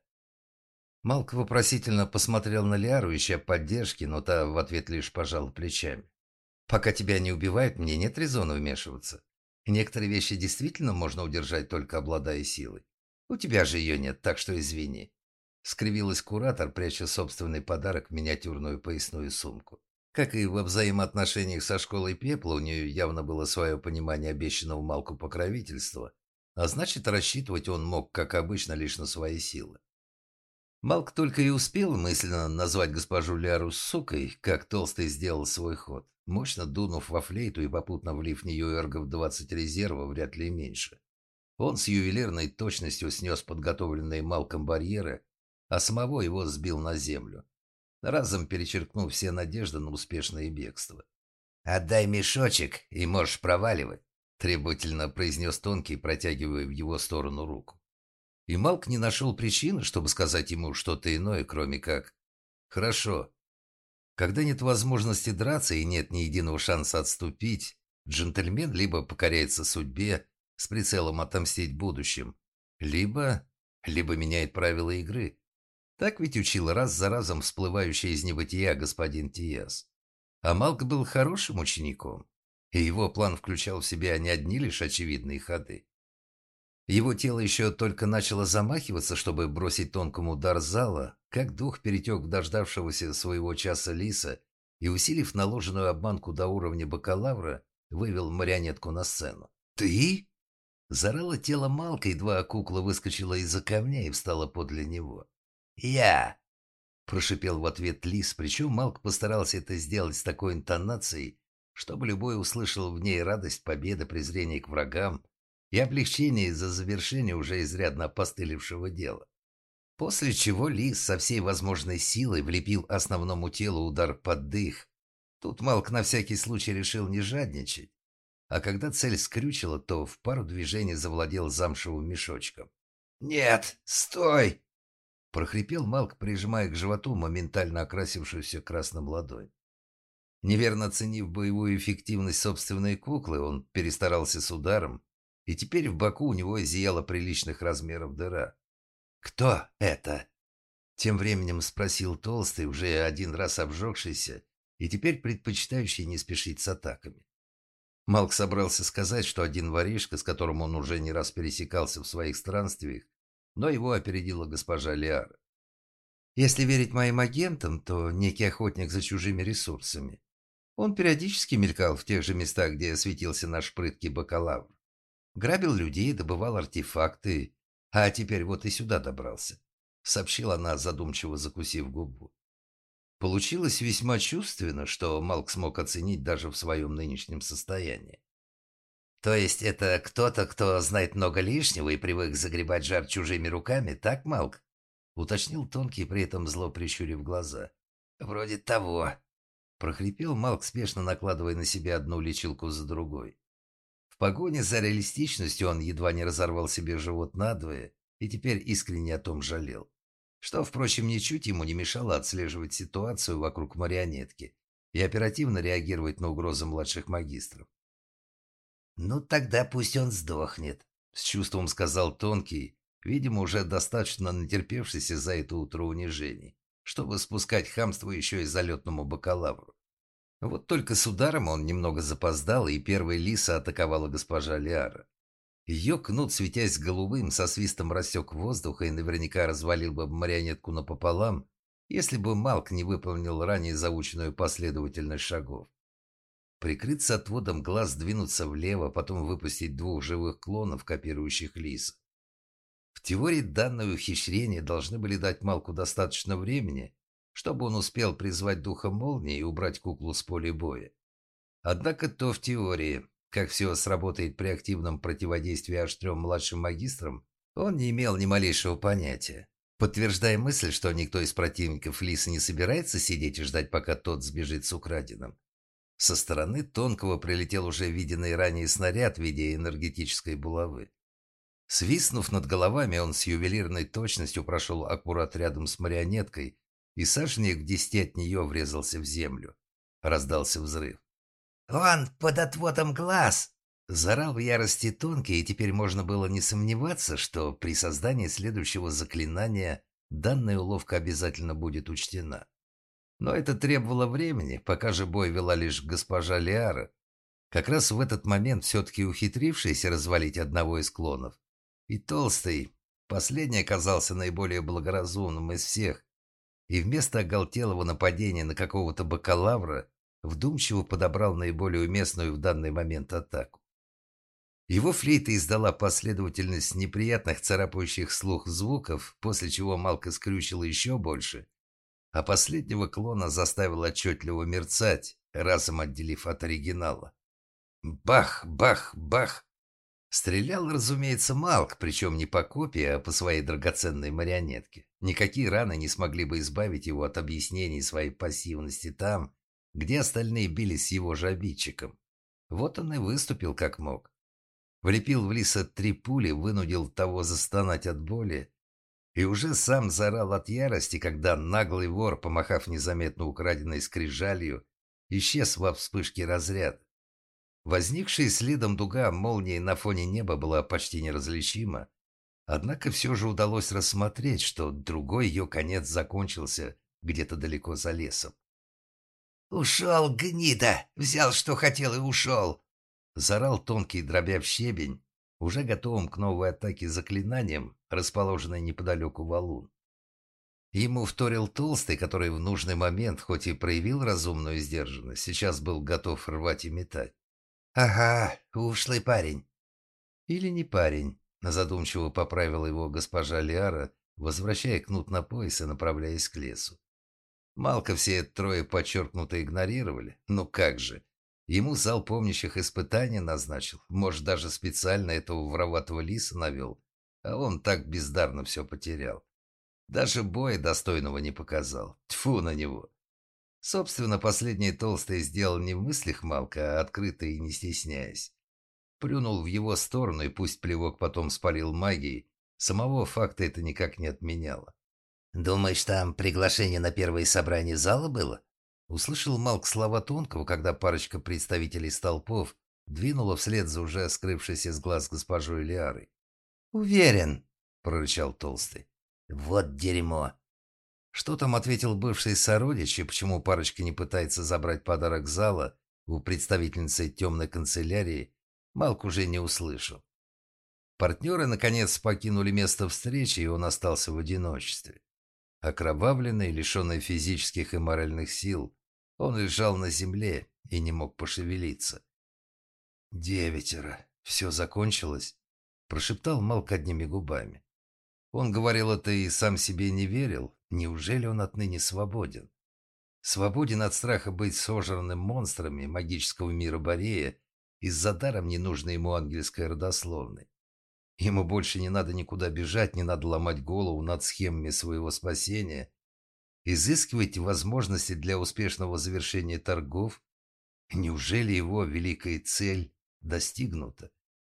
Малк вопросительно посмотрел на Лиару, ища поддержки, но та в ответ лишь пожала плечами. «Пока тебя не убивают, мне нет резона вмешиваться. Некоторые вещи действительно можно удержать, только обладая силой. У тебя же ее нет, так что извини». Скривилась куратор, пряча собственный подарок в миниатюрную поясную сумку. Как и во взаимоотношениях со школой пепла, у нее явно было свое понимание обещанного Малку покровительства, а значит, рассчитывать он мог, как обычно, лишь на свои силы. Малк только и успел мысленно назвать госпожу Ляру сукой, как Толстый сделал свой ход, мощно дунув во флейту и попутно влив в нее эргов двадцать резерва, вряд ли меньше. Он с ювелирной точностью снес подготовленные Малком барьеры, а самого его сбил на землю, разом перечеркнув все надежды на успешное бегство. «Отдай мешочек, и можешь проваливать», — требовательно произнес Тонкий, протягивая в его сторону руку. И Малк не нашел причины, чтобы сказать ему что-то иное, кроме как «хорошо». Когда нет возможности драться и нет ни единого шанса отступить, джентльмен либо покоряется судьбе с прицелом отомстить будущим, либо... либо меняет правила игры. Так ведь учил раз за разом всплывающий из небытия господин Тиас. А Малк был хорошим учеником, и его план включал в себя не одни лишь очевидные ходы. Его тело еще только начало замахиваться, чтобы бросить тонкому удар зала, как дух перетек в дождавшегося своего часа лиса и, усилив наложенную обманку до уровня бакалавра, вывел марионетку на сцену. «Ты?» Зарало тело Малка, едва кукла выскочила из-за камня и встала подле него. «Я!» – прошипел в ответ лис, причем Малк постарался это сделать с такой интонацией, чтобы любой услышал в ней радость победы, презрение к врагам и облегчение из-за завершения уже изрядно опостылевшего дела. После чего лис со всей возможной силой влепил основному телу удар под дых. Тут Малк на всякий случай решил не жадничать, а когда цель скрючила, то в пару движений завладел замшевым мешочком. «Нет, стой!» — прохрипел Малк, прижимая к животу моментально окрасившуюся красным ладонь. Неверно оценив боевую эффективность собственной куклы, он перестарался с ударом, и теперь в боку у него зияла приличных размеров дыра. «Кто это?» Тем временем спросил Толстый, уже один раз обжегшийся, и теперь предпочитающий не спешить с атаками. Малк собрался сказать, что один воришка, с которым он уже не раз пересекался в своих странствиях, но его опередила госпожа Лиара. Если верить моим агентам, то некий охотник за чужими ресурсами. Он периодически мелькал в тех же местах, где светился наш прыткий бакалавр. Грабил людей, добывал артефакты, а теперь вот и сюда добрался, сообщила она, задумчиво закусив губу. Получилось весьма чувственно, что Малк смог оценить даже в своем нынешнем состоянии. То есть это кто-то, кто знает много лишнего и привык загребать жар чужими руками, так, Малк? Уточнил Тонкий, при этом зло прищурив глаза. Вроде того. Прохрипел Малк, спешно накладывая на себя одну лечилку за другой. В погоне за реалистичностью он едва не разорвал себе живот надвое и теперь искренне о том жалел. Что, впрочем, ничуть ему не мешало отслеживать ситуацию вокруг марионетки и оперативно реагировать на угрозы младших магистров. «Ну, тогда пусть он сдохнет», — с чувством сказал Тонкий, видимо, уже достаточно натерпевшийся за это утро унижений, чтобы спускать хамство еще и залетному бакалавру. Вот только с ударом он немного запоздал, и первой лиса атаковала госпожа Лиара. Ее кнут, светясь голубым, со свистом рассек воздух и наверняка развалил бы марионетку напополам, если бы Малк не выполнил ранее заученную последовательность шагов. Прикрыться отводом глаз, двинуться влево, потом выпустить двух живых клонов, копирующих лис. В теории данное ухищрение должны были дать Малку достаточно времени, чтобы он успел призвать духа молнии и убрать куклу с поля боя. Однако то в теории. Как все сработает при активном противодействии аж трем младшим магистрам, он не имел ни малейшего понятия. Подтверждая мысль, что никто из противников Лиса не собирается сидеть и ждать, пока тот сбежит с украденным, со стороны Тонкого прилетел уже виденный ранее снаряд в виде энергетической булавы. Свистнув над головами, он с ювелирной точностью прошел аккурат рядом с марионеткой и сажней в десяти от нее врезался в землю. Раздался взрыв. «Он под отводом глаз!» Заорал в ярости Тонкий, и теперь можно было не сомневаться, что при создании следующего заклинания данная уловка обязательно будет учтена. Но это требовало времени, пока же бой вела лишь госпожа Лиара, как раз в этот момент все-таки ухитрившийся развалить одного из клонов. И Толстый, последний, оказался наиболее благоразумным из всех, и вместо оголтелого нападения на какого-то бакалавра вдумчиво подобрал наиболее уместную в данный момент атаку. Его флейта издала последовательность неприятных царапающих слух звуков, после чего Малка скрючила еще больше, а последнего клона заставил отчетливо мерцать, разом отделив от оригинала. Бах, бах, бах! Стрелял, разумеется, Малк, причем не по копии, а по своей драгоценной марионетке. Никакие раны не смогли бы избавить его от объяснений своей пассивности там, где остальные бились с его же обидчиком. Вот он и выступил как мог. Влепил в Лиса три пули, вынудил того застонать от боли, и уже сам заорал от ярости, когда наглый вор, помахав незаметно украденной скрижалью, исчез во вспышке разряда. Возникшая следом дуга молнии на фоне неба была почти неразличима, однако все же удалось рассмотреть, что другой ее конец закончился где-то далеко за лесом. «Ушел, гнида! Взял, что хотел, и ушел!» Заорал Тонкий, дробя в щебень, уже готовым к новой атаке заклинанием, расположенной неподалеку валун. Ему вторил Толстый, который в нужный момент, хоть и проявил разумную сдержанность, сейчас был готов рвать и метать. «Ага, ушлый парень». «Или не парень», — задумчиво поправила его госпожа Лиара, возвращая кнут на пояс и направляясь к лесу. Малка все трое подчеркнуто игнорировали. Ну как же. Ему зал помнящих испытаний назначил. Может, даже специально этого вороватого лиса навел. А он так бездарно все потерял. Даже боя достойного не показал. Тьфу на него. Собственно, последний Толстый сделал не в мыслях Малка, а открыто и не стесняясь. Плюнул в его сторону, и пусть плевок потом спалил магией, самого факта это никак не отменяло. «Думаешь, там приглашение на первое собрание зала было?» Услышал Малк слова Тонкого, когда парочка представителей столпов двинула вслед за уже скрывшейся с глаз госпожой Лиарой. «Уверен», — прорычал Толстый. «Вот дерьмо». Что там ответил бывший сородич и почему парочка не пытается забрать подарок зала у представительницы темной канцелярии, Малк уже не услышал. Партнеры, наконец, покинули место встречи, и он остался в одиночестве. Окровавленный, лишенный физических и моральных сил, он лежал на земле и не мог пошевелиться. «Девятеро. Все закончилось», – прошептал Малк одними губами. Он говорил это и сам себе не верил. Неужели он отныне свободен? Свободен от страха быть сожранным монстрами магического мира Борея из-за даром ненужной ему ангельской родословной. Ему больше не надо никуда бежать, не надо ломать голову над схемами своего спасения, изыскивать возможности для успешного завершения торгов. Неужели его великая цель достигнута?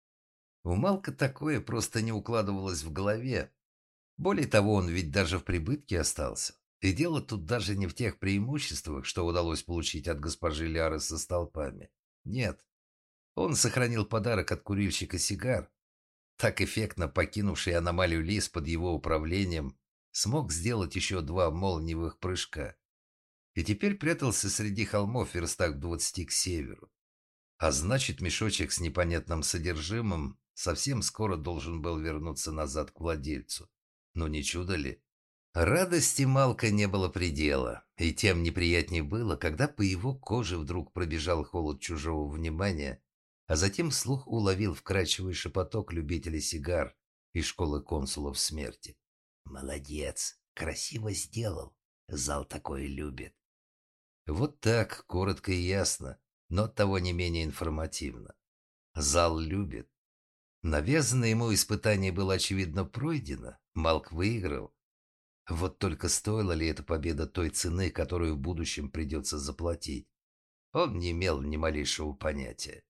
У Малка такое просто не укладывалось в голове. Более того, он ведь даже в прибытке остался. И дело тут даже не в тех преимуществах, что удалось получить от госпожи Ляры со столпами. Нет. Он сохранил подарок от курильщика сигар. Так эффектно покинувший аномалию лис под его управлением смог сделать еще два молниевых прыжка. И теперь прятался среди холмов в верстах двадцати к северу. А значит, мешочек с непонятным содержимым совсем скоро должен был вернуться назад к владельцу. Но не чудо ли? Радости Малка не было предела, и тем неприятнее было, когда по его коже вдруг пробежал холод чужого внимания, а затем слух уловил вкрадчивый шепоток любителей сигар из школы консулов смерти. «Молодец, красиво сделал, зал такое любит». Вот так, коротко и ясно, но оттого не менее информативно. Зал любит. Навязанное ему испытание было очевидно пройдено, Малк выиграл. Вот только стоила ли эта победа той цены, которую в будущем придется заплатить? Он не имел ни малейшего понятия.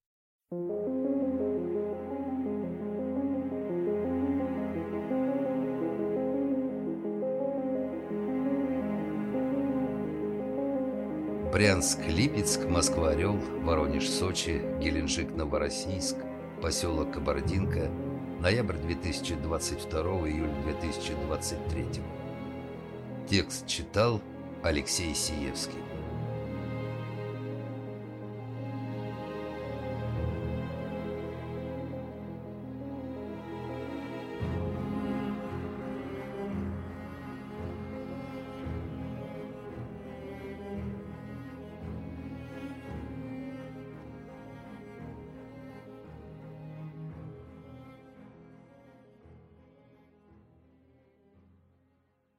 Брянск, Липецк, Москва, Орел, Воронеж, Сочи, Геленджик, Новороссийск, поселок Кабардинка, ноябрь две тысячи двадцать второго, июль две тысячи двадцать третьего. Текст читал Алексей Сиевский.